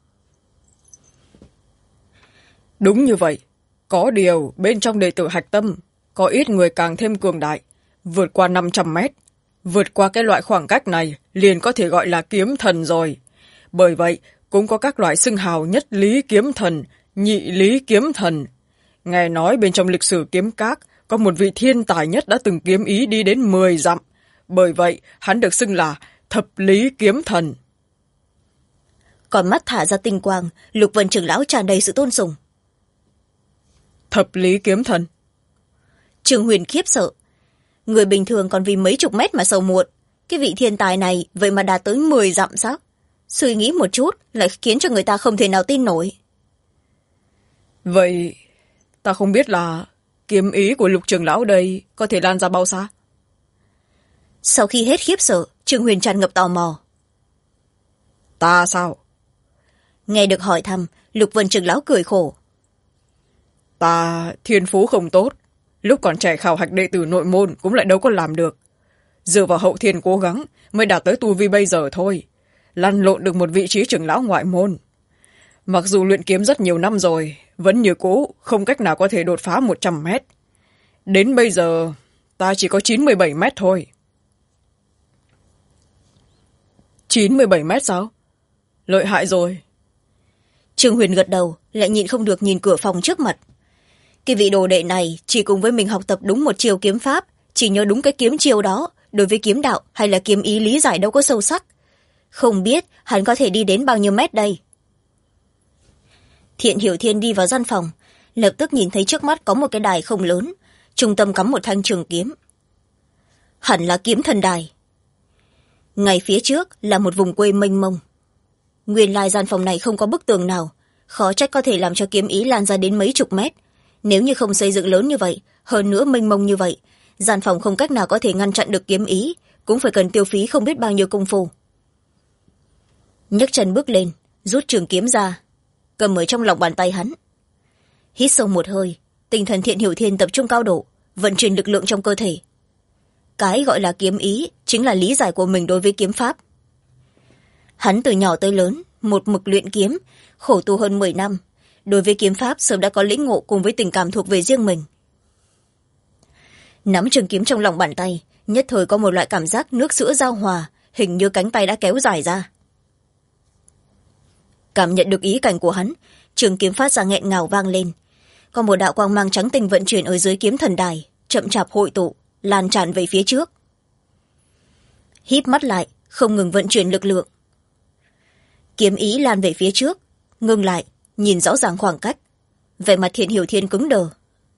Đúng như vậy. Có điều, bên trong đệ tử hạch tâm, có ít người càng thêm cường đại, vượt qua 500 mét. Vượt qua cái loại khoảng cách này, liền có thể gọi là kiếm thần rồi. Bởi vậy, cũng có các loại xưng hào nhất lý kiếm thần, nhị lý kiếm thần. Nghe nói bên trong lịch sử kiếm các, có một vị thiên tài nhất đã từng kiếm ý đi đến 10 dặm. Bởi vậy, hắn được xưng là thập lý kiếm thần. Còn mắt thả ra tinh quang, Lục Vân trưởng lão tràn đầy sự tôn sùng. Thập lý kiếm thần. Trương Huyền khiếp sợ. Người bình thường còn vì mấy chục mét mà sầu muộn. Cái vị thiên tài này vậy mà đạt tới 10 dặm sao? Suy nghĩ một chút lại khiến cho người ta không thể nào tin nổi. Vậy, ta không biết là kiếm ý của Lục trưởng lão đây có thể lan ra bao xa? Sau khi hết khiếp sợ, Trương Huyền tràn ngập tò mò. Ta sao? Nghe được hỏi thăm, Lục Vân trưởng lão cười khổ. Ta thiên phú không tốt. Lúc còn trẻ khảo hạch đệ tử nội môn cũng lại đâu có làm được. Dựa vào hậu thiên cố gắng mới đạt tới tu vi bây giờ thôi. Lăn lộn được một vị trí trưởng lão ngoại môn. Mặc dù luyện kiếm rất nhiều năm rồi, vẫn như cũ không cách nào có thể đột phá 100 mét. Đến bây giờ, ta chỉ có 97 mét thôi. 97 mét sao? Lợi hại rồi. Trương Huyền gật đầu, lại nhịn không được nhìn cửa phòng trước mặt. Cái vị đồ đệ này chỉ cùng với mình học tập đúng một chiều kiếm pháp, chỉ nhớ đúng cái kiếm chiều đó, đối với kiếm đạo hay là kiếm ý lý giải đâu có sâu sắc. Không biết hắn có thể đi đến bao nhiêu mét đây. Thiện Hiểu Thiên đi vào gian phòng, lập tức nhìn thấy trước mắt có một cái đài không lớn, trung tâm cắm một thanh trường kiếm. Hẳn là kiếm thần đài. Ngay phía trước là một vùng quê mênh mông. Nguyên lai gian phòng này không có bức tường nào, khó trách có thể làm cho kiếm ý lan ra đến mấy chục mét. Nếu như không xây dựng lớn như vậy, hơn nữa mênh mông như vậy, gian phòng không cách nào có thể ngăn chặn được kiếm ý, cũng phải cần tiêu phí không biết bao nhiêu công phu. Nhấc chân bước lên, rút trường kiếm ra, cầm ở trong lòng bàn tay hắn. Hít sâu một hơi, tinh thần Thiện Hiểu Thiên tập trung cao độ, vận chuyển lực lượng trong cơ thể. Cái gọi là kiếm ý chính là lý giải của mình đối với kiếm pháp. Hắn từ nhỏ tới lớn, một mực luyện kiếm, khổ tu hơn 10 năm. Đối với kiếm pháp sớm đã có lĩnh ngộ cùng với tình cảm thuộc về riêng mình. Nắm trường kiếm trong lòng bàn tay, nhất thời có một loại cảm giác nước sữa giao hòa, hình như cánh tay đã kéo dài ra. Cảm nhận được ý cảnh của hắn, trường kiếm phát ra nghẹn ngào vang lên. Có một đạo quang mang trắng tinh vận chuyển ở dưới kiếm thần đài, chậm chạp hội tụ, lan tràn về phía trước. Híp mắt lại, không ngừng vận chuyển lực lượng. Kiếm ý lan về phía trước, ngưng lại, nhìn rõ ràng khoảng cách. Vẻ mặt Thiện Hiểu Thiên cứng đờ.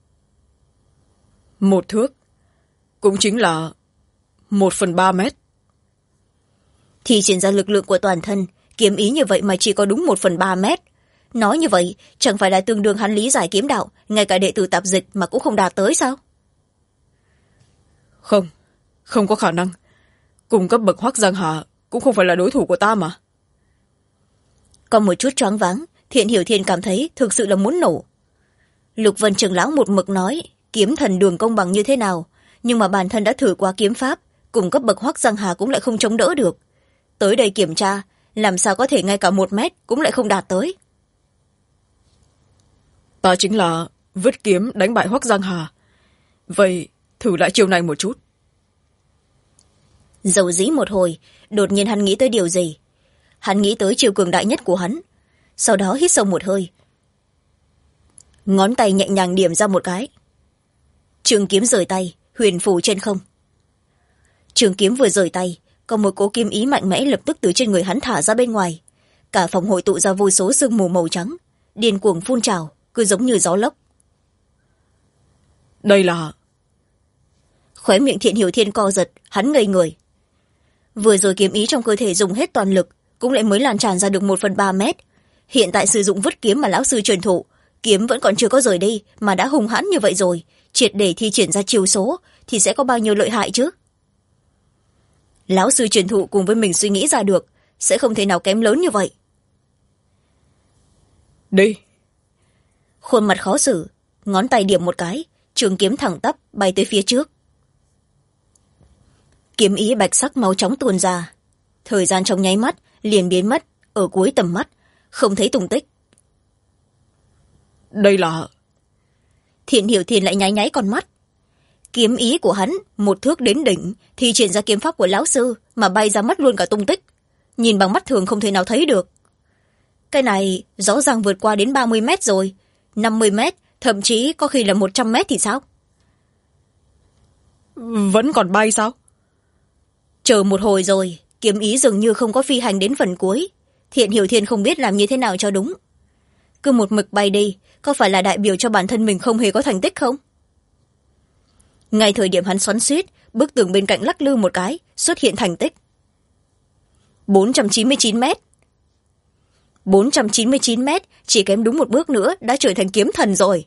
1 thước, cũng chính là 1/3 mét. Thì triển ra lực lượng của toàn thân, kiếm ý như vậy mà chỉ có đúng 1/3 mét. Nói như vậy, chẳng phải là tương đương hắn lý giải kiếm đạo, ngay cả đệ tử tạp dịch mà cũng không đạt tới sao? Không, không có khả năng. Cùng cấp bậc Hoắc Giang Hà cũng không phải là đối thủ của ta mà. Có một chút choáng váng, Thiện Hiểu Thiên cảm thấy thực sự là muốn nổ. Lục Vân trưởng lão một mực nói kiếm thần đường công bằng như thế nào, nhưng mà bản thân đã thử qua kiếm pháp, cùng cấp bậc Hoắc Giang Hà cũng lại không chống đỡ được. Tới đây kiểm tra, làm sao có thể ngay cả 1 mét cũng lại không đạt tới. ta chính là vứt kiếm đánh bại Hoắc Giang Hà. Vậy thử lại chiều này một chút. Dầu dĩ một hồi, đột nhiên hắn nghĩ tới điều gì. Hắn nghĩ tới chiều cường đại nhất của hắn, sau đó hít sâu một hơi, ngón tay nhẹ nhàng điểm ra một cái. Trường kiếm rời tay, huyền phù trên không. Trường kiếm vừa rời tay, có một cỗ kiếm ý mạnh mẽ lập tức từ trên người hắn thả ra bên ngoài. Cả phòng hội tụ ra vô số sương mù màu trắng, điên cuồng phun trào, cứ giống như gió lốc. Đây là... Khóe miệng Thiện Hiểu Thiên co giật, hắn ngây người. Vừa rồi kiếm ý trong cơ thể dùng hết toàn lực, cũng lại mới lan tràn ra được 1/3 mét. Hiện tại sử dụng vứt kiếm mà lão sư truyền thụ, kiếm vẫn còn chưa có rời đi mà đã hung hãn như vậy rồi, triệt để thi triển ra chiêu số thì sẽ có bao nhiêu lợi hại chứ. Lão sư truyền thụ cùng với mình suy nghĩ ra được, sẽ không thể nào kém lớn như vậy. Đi. Khuôn mặt khó xử, ngón tay điểm một cái, trường kiếm thẳng tắp bay tới phía trước. Kiếm ý bạch sắc máu chóng tuôn ra, thời gian trong nháy mắt liền biến mất ở cuối tầm mắt, không thấy tung tích. Đây là... Thiện Hiểu Thiên lại nháy nháy con mắt. Kiếm ý của hắn một thước đến đỉnh, thì triển ra kiếm pháp của lão sư mà bay ra mất luôn cả tung tích, nhìn bằng mắt thường không thể nào thấy được. Cái này rõ ràng vượt qua đến 30 mét rồi, 50 mét, thậm chí có khi là 100 mét thì sao? Vẫn còn bay sao? Chờ một hồi rồi, kiếm ý dường như không có phi hành đến phần cuối. Thiện Hiểu Thiên không biết làm như thế nào cho đúng. Cứ một mực bay đi, có phải là đại biểu cho bản thân mình không hề có thành tích không? Ngay thời điểm hắn xoắn xuýt, bức tường bên cạnh lắc lư một cái, xuất hiện thành tích. 499 mét. 499 mét, chỉ kém đúng một bước nữa đã trở thành kiếm thần rồi.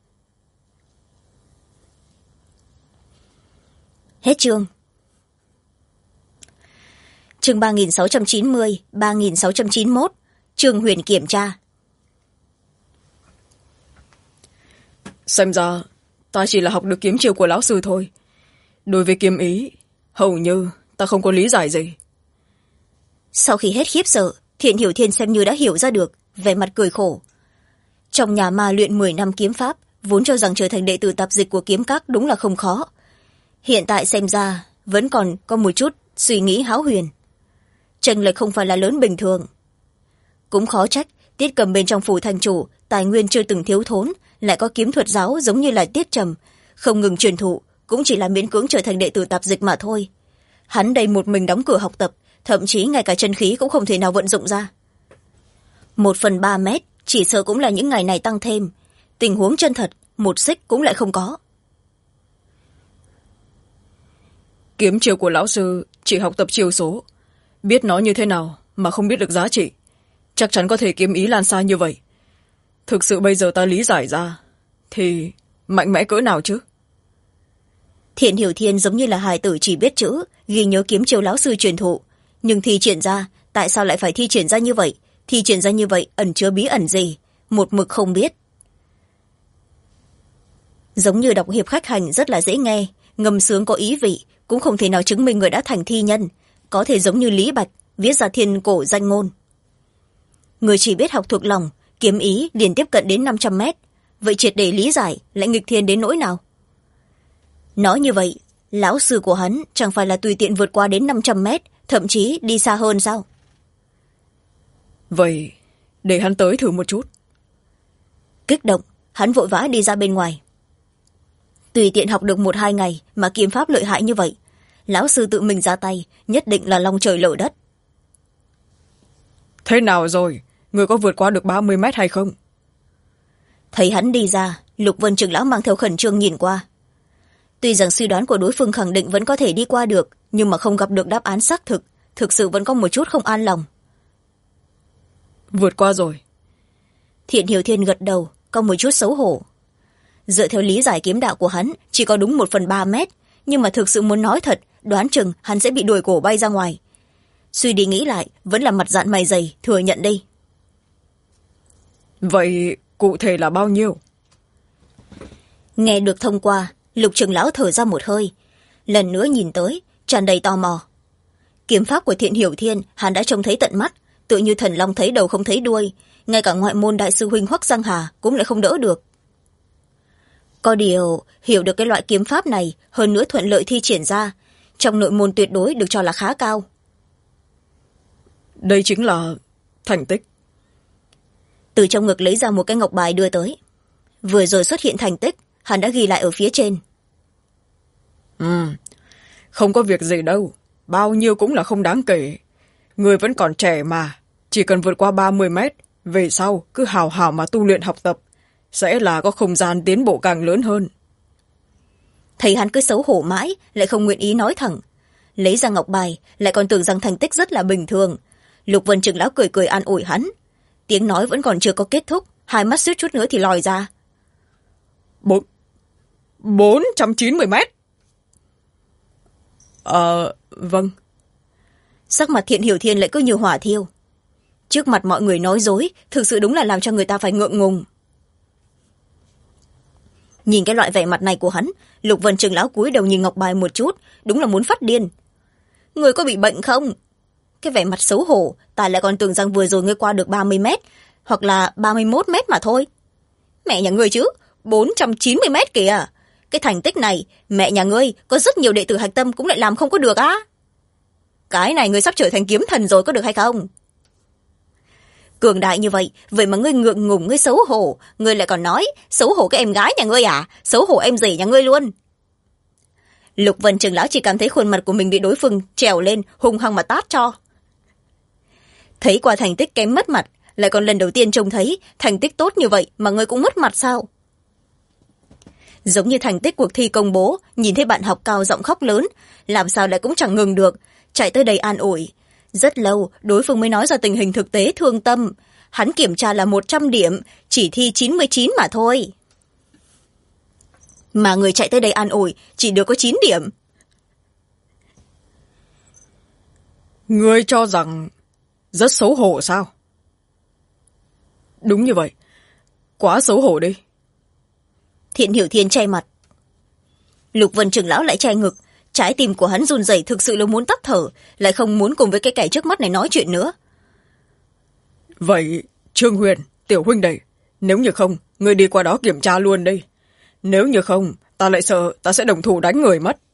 Hết chương. Chương 3690, 3691, Trương Huyền kiểm tra. Xem ra, ta chỉ là học được kiếm chiêu của lão sư thôi. Đối với kiếm ý, hầu như ta không có lý giải gì. Sau khi hết khiếp sợ, Thiện Hiểu Thiên xem như đã hiểu ra được, vẻ mặt cười khổ. Trong nhà ma luyện 10 năm kiếm pháp, vốn cho rằng trở thành đệ tử tạp dịch của kiếm các đúng là không khó. Hiện tại xem ra, vẫn còn có một chút suy nghĩ hão huyền. Chênh lệch không phải là lớn bình thường. Cũng khó trách, Tiết Cầm bên trong phủ thành chủ, tài nguyên chưa từng thiếu thốn, lại có kiếm thuật giáo giống như là Tiết Trầm, không ngừng truyền thụ, cũng chỉ là miễn cưỡng trở thành đệ tử tạp dịch mà thôi. Hắn đây một mình đóng cửa học tập, thậm chí ngay cả chân khí cũng không thể nào vận dụng ra. 1/3 mét, chỉ sợ cũng là những ngày này tăng thêm. Tình huống chân thật, một xích cũng lại không có. Kiếm chiêu của lão sư chỉ học tập chiêu số, biết nó như thế nào mà không biết được giá trị, chắc chắn có thể kiếm ý lan xa như vậy. Thực sự bây giờ ta lý giải ra thì mạnh mẽ cỡ nào chứ? Thiện Hiểu Thiên giống như là hài tử chỉ biết chữ, ghi nhớ kiếm chiêu lão sư truyền thụ, nhưng thi triển ra, tại sao lại phải thi triển ra như vậy? Thi triển ra như vậy ẩn chứa bí ẩn gì, một mực không biết. Giống như đọc hiệp khách hành rất là dễ nghe, ngâm sướng có ý vị, cũng không thể nào chứng minh người đã thành thi nhân, có thể giống như Lý Bạch viết ra thiên cổ danh ngôn. Người chỉ biết học thuộc lòng, kiếm ý liền tiếp cận đến 500 mét, vậy triệt để lý giải lại nghịch thiên đến nỗi nào? Nói như vậy, lão sư của hắn chẳng phải là tùy tiện vượt qua đến 500 mét, thậm chí đi xa hơn sao? Vậy để hắn tới thử một chút. Kích động, hắn vội vã đi ra bên ngoài. Tùy tiện học được 1-2 ngày mà kiếm pháp lợi hại như vậy, lão sư tự mình ra tay, nhất định là long trời lở đất. Thế nào rồi, người có vượt qua được 30 mét hay không? Thấy hắn đi ra, Lục Vân trưởng lão mang theo khẩn trương nhìn qua. Tuy rằng suy đoán của đối phương khẳng định vẫn có thể đi qua được, nhưng mà không gặp được đáp án xác thực, thực sự vẫn có một chút không an lòng. Vượt qua rồi. Thiện Hiểu Thiên gật đầu, có một chút xấu hổ. Dựa theo lý giải kiếm đạo của hắn, chỉ có đúng 1/3 mét, nhưng mà thực sự muốn nói thật, đoán chừng hắn sẽ bị đuổi cổ bay ra ngoài. Suy đi nghĩ lại, vẫn là mặt dạn mày dày, thừa nhận đi. Vậy cụ thể là bao nhiêu? Nghe được thông qua, Lục trưởng lão thở ra một hơi, lần nữa nhìn tới, tràn đầy tò mò. Kiếm pháp của Thiện Hiểu Thiên hắn đã trông thấy tận mắt, tự như thần long thấy đầu không thấy đuôi, ngay cả ngoại môn đại sư huynh Hoắc Giang Hà cũng lại không đỡ được. Có điều hiểu được cái loại kiếm pháp này, hơn nữa thuận lợi thi triển ra, trong nội môn tuyệt đối được cho là khá cao. Đây chính là thành tích. Từ trong ngực lấy ra một cái ngọc bài đưa tới. Vừa rồi xuất hiện thành tích, hắn đã ghi lại ở phía trên. Không có việc gì đâu, bao nhiêu cũng là không đáng kể. Người vẫn còn trẻ mà, chỉ cần vượt qua 30 mét, về sau cứ hào hào mà tu luyện học tập, sẽ là có không gian tiến bộ càng lớn hơn. Thấy hắn cứ xấu hổ mãi, lại không nguyện ý nói thẳng. Lấy ra ngọc bài, lại còn tưởng rằng thành tích rất là bình thường. Lục Vân trưởng lão cười cười an ủi hắn. Tiếng nói vẫn còn chưa có kết thúc, hai mắt suýt chút nữa thì lòi ra. 490 mét. Vâng. Sắc mặt Thiện Hiểu Thiên lại cứ như hỏa thiêu. Trước mặt mọi người nói dối, thực sự đúng là làm cho người ta phải ngượng ngùng. Nhìn cái loại vẻ mặt này của hắn, Lục Vân trưởng lão cúi đầu nhìn ngọc bài một chút, đúng là muốn phát điên. Người có bị bệnh không? Cái vẻ mặt xấu hổ, ta lại còn tưởng rằng vừa rồi ngươi qua được 30 mét, hoặc là 31 mét mà thôi. Mẹ nhà ngươi chứ, 490 mét kìa. Cái thành tích này, mẹ nhà ngươi có rất nhiều đệ tử hạch tâm cũng lại làm không có được á. Cái này ngươi sắp trở thành kiếm thần rồi, có được hay không? Cường đại như vậy, vậy mà ngươi ngượng ngùng, ngươi xấu hổ, ngươi lại còn nói xấu hổ cái em gái nhà ngươi à, xấu hổ em rể nhà ngươi luôn. Lục Vân trưởng lão chỉ cảm thấy khuôn mặt của mình bị đối phương trèo lên, hung hăng mà tát cho. Thấy qua thành tích kém mất mặt, lại còn lần đầu tiên trông thấy thành tích tốt như vậy mà ngươi cũng mất mặt sao? Giống như thành tích cuộc thi công bố, nhìn thấy bạn học cao giọng khóc lớn, làm sao lại cũng chẳng ngừng được, chạy tới đây an ủi. Rất lâu, đối phương mới nói ra tình hình thực tế thương tâm. Hắn kiểm tra là 100 điểm, chỉ thi 99 mà thôi. Mà người chạy tới đây an ủi chỉ được có 9 điểm. Ngươi cho rằng rất xấu hổ sao? Đúng như vậy. Quá xấu hổ đi. Thiện Hiểu Thiên che mặt. Lục Vân trưởng lão lại che ngực. Trái tim của hắn run rẩy, thực sự là muốn tắt thở, lại không muốn cùng với cái kẻ trước mắt này nói chuyện nữa. Vậy, Trương Huyền, tiểu huynh đệ, nếu như không, ngươi đi qua đó kiểm tra luôn đi. Nếu như không, ta lại sợ ta sẽ đồng thủ đánh người mất.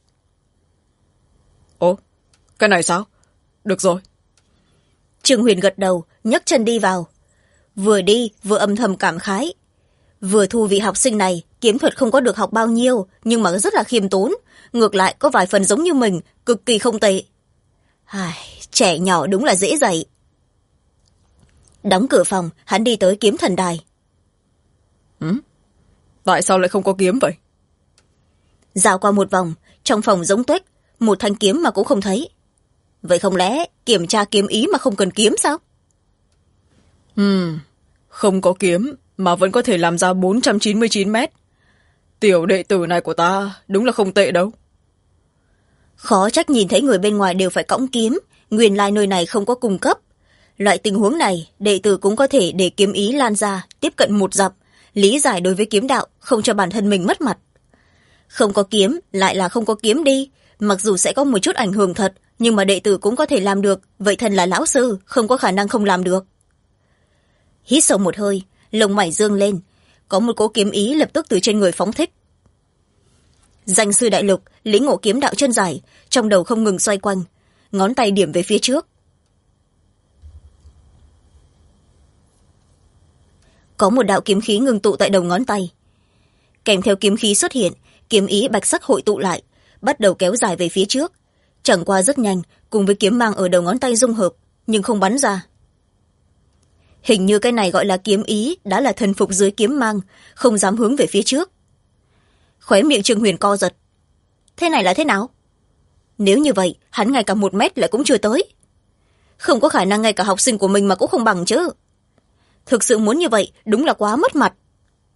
Ồ, cái này sao? Được rồi. Trương Huyền gật đầu, nhấc chân đi vào. Vừa đi, vừa âm thầm cảm khái. Vừa thu vị học sinh này, kiếm thuật không có được học bao nhiêu, nhưng mà rất là khiêm tốn. Ngược lại có vài phần giống như mình, cực kỳ không tệ. Trẻ nhỏ đúng là dễ dạy. Đóng cửa phòng, hắn đi tới kiếm thần đài. Tại sao lại không có kiếm vậy? Dạo qua một vòng, trong phòng giống tuếch, một thanh kiếm mà cũng không thấy. Vậy không lẽ kiểm tra kiếm ý mà không cần kiếm sao? Không có kiếm mà vẫn có thể làm ra 499 mét. Tiểu đệ tử này của ta đúng là không tệ đâu. Khó trách nhìn thấy người bên ngoài đều phải cõng kiếm, nguyên lai nơi này không có cung cấp. Loại tình huống này, đệ tử cũng có thể để kiếm ý lan ra, tiếp cận một dặm, lý giải đối với kiếm đạo, không cho bản thân mình mất mặt. Không có kiếm, lại là không có kiếm đi, mặc dù sẽ có một chút ảnh hưởng thật, nhưng mà đệ tử cũng có thể làm được, vậy thần là lão sư, không có khả năng không làm được. Hít sâu một hơi, lông mày dương lên, có một cỗ kiếm ý lập tức từ trên người phóng thích. Danh sư đại lục, lĩnh ngộ kiếm đạo chân dài, trong đầu không ngừng xoay quanh, ngón tay điểm về phía trước. Có một đạo kiếm khí ngưng tụ tại đầu ngón tay. Kèm theo kiếm khí xuất hiện, kiếm ý bạch sắc hội tụ lại, bắt đầu kéo dài về phía trước. Chẳng qua rất nhanh, cùng với kiếm mang ở đầu ngón tay dung hợp, nhưng không bắn ra. Hình như cái này gọi là kiếm ý, đã là thần phục dưới kiếm mang, không dám hướng về phía trước. Khóe miệng Trương Huyền co giật. Thế này là thế nào? Nếu như vậy, hắn ngay cả 1 mét lại cũng chưa tới. Không có khả năng ngay cả học sinh của mình mà cũng không bằng chứ. Thực sự muốn như vậy, đúng là quá mất mặt.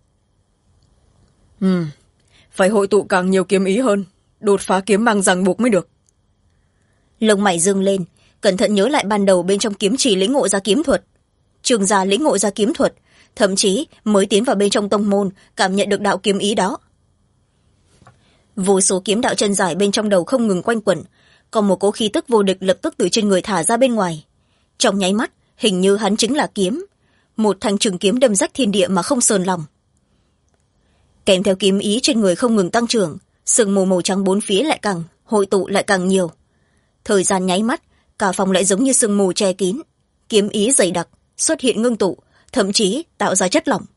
Phải hội tụ càng nhiều kiếm ý hơn, đột phá kiếm mang ràng buộc mới được. Lông mày dương lên, cẩn thận nhớ lại ban đầu bên trong kiếm trì lĩnh ngộ ra kiếm thuật. Trường gia lĩnh ngộ ra kiếm thuật, thậm chí mới tiến vào bên trong tông môn, cảm nhận được đạo kiếm ý đó. Vô số kiếm đạo chân dài bên trong đầu không ngừng quanh quẩn, còn một cỗ khí tức vô địch lập tức từ trên người thả ra bên ngoài. Trong nháy mắt, hình như hắn chính là kiếm. một thanh trường kiếm đâm rách thiên địa mà không sờn lòng. Kèm theo kiếm ý trên người không ngừng tăng trưởng, sương mù màu trắng bốn phía lại càng hội tụ lại càng nhiều. Thời gian nháy mắt, cả phòng lại giống như sương mù che kín, kiếm ý dày đặc xuất hiện ngưng tụ, thậm chí tạo ra chất lỏng.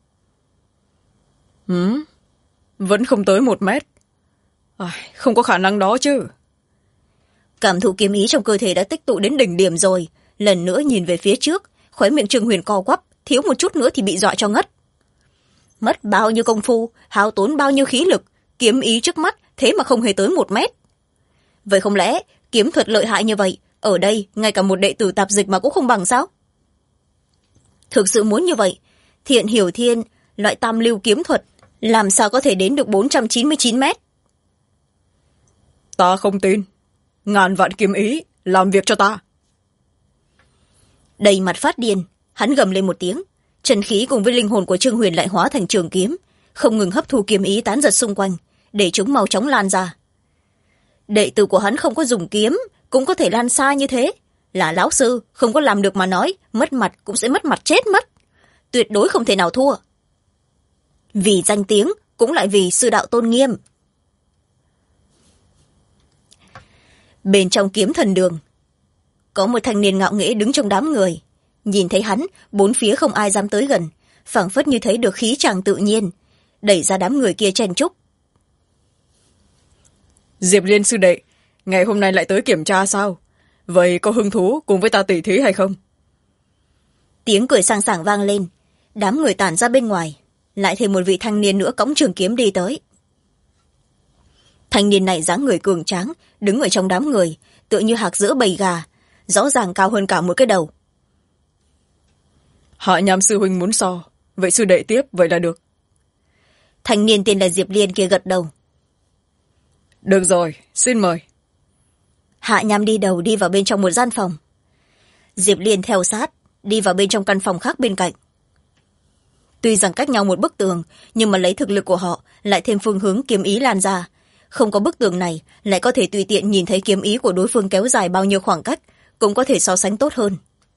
Vẫn không tới 1 mét. Không có khả năng đó chứ. Cảm thụ kiếm ý trong cơ thể đã tích tụ đến đỉnh điểm rồi, lần nữa nhìn về phía trước, khóe miệng Trương Huyền co quắp, thiếu một chút nữa thì bị dọa cho ngất. Mất bao nhiêu công phu, hao tốn bao nhiêu khí lực, kiếm ý trước mắt thế mà không hề tới 1 mét. Vậy không lẽ kiếm thuật lợi hại như vậy, ở đây ngay cả một đệ tử tạp dịch mà cũng không bằng sao? Thực sự muốn như vậy, Thiện Hiểu Thiên, loại tam lưu kiếm thuật, làm sao có thể đến được 499 mét? Ta không tin. Ngàn vạn kiếm ý, làm việc cho ta. Đầy mặt phát điên, hắn gầm lên một tiếng, chân khí cùng với linh hồn của Trương Huyền lại hóa thành trường kiếm, không ngừng hấp thu kiếm ý tán giật xung quanh, để chúng mau chóng lan ra. Đệ tử của hắn không có dùng kiếm, cũng có thể lan xa như thế. Là lão sư, không có làm được mà nói, mất mặt cũng sẽ mất mặt chết mất. Tuyệt đối không thể nào thua. Vì danh tiếng, cũng lại vì sư đạo tôn nghiêm. Bên trong kiếm thần đường, có một thanh niên ngạo nghễ đứng trong đám người. Nhìn thấy hắn, bốn phía không ai dám tới gần, phảng phất như thấy được khí chàng tự nhiên, đẩy ra đám người kia chen chúc. Diệp Liên sư đệ, ngày hôm nay lại tới kiểm tra sao? Vậy có hứng thú cùng với ta tỉ thí hay không? Tiếng cười sang sảng vang lên, đám người tản ra bên ngoài, lại thêm một vị thanh niên nữa cõng trường kiếm đi tới. Thanh niên này dáng người cường tráng, đứng ở trong đám người, tựa như hạc giữa bầy gà, rõ ràng cao hơn cả một cái đầu. Hạ Nham sư huynh muốn so, vậy sư đệ tiếp, vậy là được. Thanh niên tên là Diệp Liên kia gật đầu. Được rồi, xin mời. Hạ Nham đi đầu đi vào bên trong một gian phòng. Diệp Liên theo sát, đi vào bên trong căn phòng khác bên cạnh. Tuy rằng cách nhau một bức tường, nhưng mà lấy thực lực của họ, lại thêm phương hướng kiếm ý lan ra. Không có bức tường này, lại có thể tùy tiện nhìn thấy kiếm ý của đối phương kéo dài bao nhiêu khoảng cách, cũng có thể so sánh tốt hơn.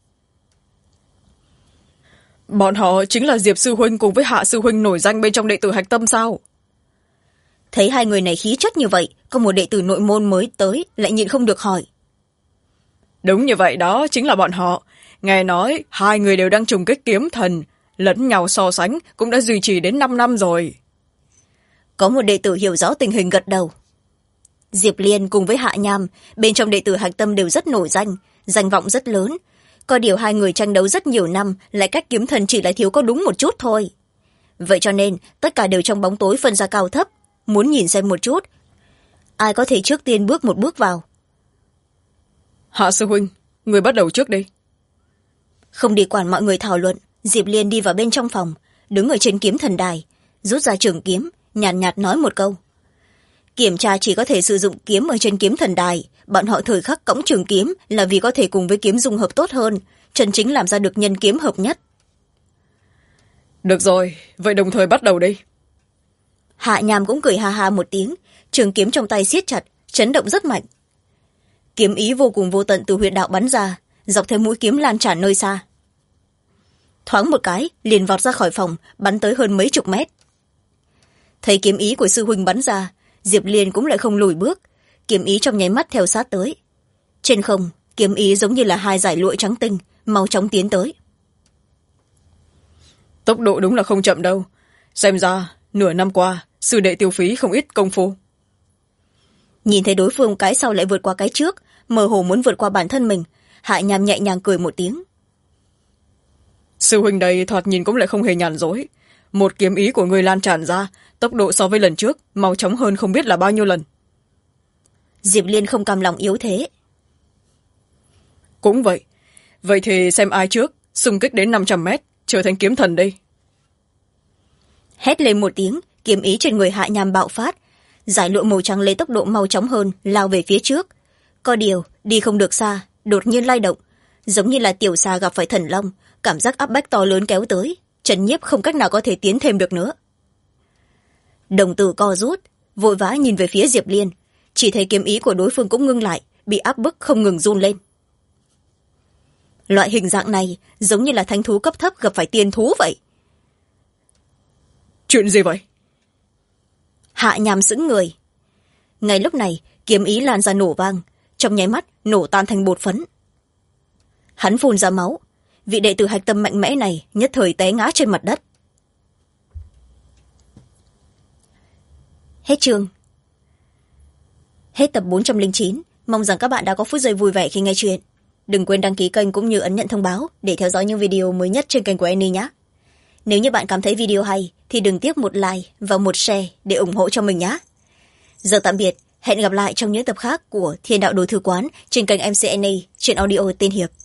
Bọn họ chính là Diệp sư huynh cùng với Hạ sư huynh nổi danh bên trong đệ tử hạch tâm sao? Thấy hai người này khí chất như vậy, có một đệ tử nội môn mới tới, lại nhịn không được hỏi. Đúng như vậy đó, chính là bọn họ. Nghe nói, hai người đều đang trùng kích kiếm thần, lẫn nhau so sánh cũng đã duy trì đến 5 năm rồi. Có một đệ tử hiểu rõ tình hình gật đầu. Diệp Liên cùng với Hạ Nham, bên trong đệ tử hạch tâm đều rất nổi danh, danh vọng rất lớn. Có điều hai người tranh đấu rất nhiều năm, lại cách kiếm thần chỉ lại thiếu có đúng một chút thôi. Vậy cho nên, tất cả đều trong bóng tối phân ra cao thấp, muốn nhìn xem một chút, ai có thể trước tiên bước một bước vào. Hạ sư huynh, người bắt đầu trước đi. Không đi quản mọi người thảo luận, Diệp Liên đi vào bên trong phòng, đứng ở trên kiếm thần đài, rút ra trường kiếm, nhàn nhạt nói một câu. Kiểm tra chỉ có thể sử dụng kiếm ở trên kiếm thần đài, bọn họ thời khắc cõng trường kiếm là vì có thể cùng với kiếm dung hợp tốt hơn, chân chính làm ra được nhân kiếm hợp nhất. Được rồi, vậy đồng thời bắt đầu đi. Hạ Nham cũng cười ha ha một tiếng, trường kiếm trong tay siết chặt, chấn động rất mạnh. Kiếm ý vô cùng vô tận từ huyệt đạo bắn ra, dọc theo mũi kiếm lan tràn nơi xa. Thoáng một cái, liền vọt ra khỏi phòng, bắn tới hơn mấy chục mét. Thấy kiếm ý của sư huynh bắn ra, Diệp Liên cũng lại không lùi bước, kiếm ý trong nháy mắt theo sát tới. Trên không, kiếm ý giống như là hai dải lụa trắng tinh, mau chóng tiến tới. Tốc độ đúng là không chậm đâu. Xem ra, nửa năm qua, sư đệ tiêu phí không ít công phu. Nhìn thấy đối phương cái sau lại vượt qua cái trước, mơ hồ muốn vượt qua bản thân mình, Hạ Nham nhẹ nhàng cười một tiếng. Sư huynh đây thoạt nhìn cũng lại không hề nhàn dối. Một kiếm ý của người lan tràn ra, tốc độ so với lần trước, mau chóng hơn không biết là bao nhiêu lần. Diệp Liên không cam lòng yếu thế. Cũng vậy. Vậy thì xem ai trước, xung kích đến 500 mét, trở thành kiếm thần đây. Hét lên một tiếng, kiếm ý trên người Hạ Nham bạo phát, giải lụa màu trắng lấy tốc độ mau chóng hơn, lao về phía trước. Có điều, đi không được xa, đột nhiên lay động, giống như là tiểu xà gặp phải thần long, cảm giác áp bách to lớn kéo tới, Trần Nhiếp không cách nào có thể tiến thêm được nữa. Đồng tử co rút, vội vã nhìn về phía Diệp Liên, chỉ thấy kiếm ý của đối phương cũng ngưng lại, bị áp bức không ngừng run lên. loại hình dạng này giống như là thánh thú cấp thấp gặp phải tiên thú vậy. Chuyện gì vậy? Hạ Nham sững người. Ngay lúc này kiếm ý lan ra nổ vang, trong nháy mắt nổ tan thành bột phấn. Hắn phun ra máu, vị đệ tử hạch tâm mạnh mẽ này nhất thời té ngã trên mặt đất. Hết chương. Hết tập 409. Mong rằng các bạn đã có phút giây vui vẻ khi nghe chuyện. Đừng quên đăng ký kênh cũng như ấn nhận thông báo để theo dõi những video mới nhất trên kênh của Annie nhé. Nếu như bạn cảm thấy video hay thì đừng tiếc một like và một share để ủng hộ cho mình nhé. Giờ tạm biệt, hẹn gặp lại trong những tập khác của Thiên Đạo Đồ Thư Quán trên kênh MC Annie trên audio Tiên Hiệp.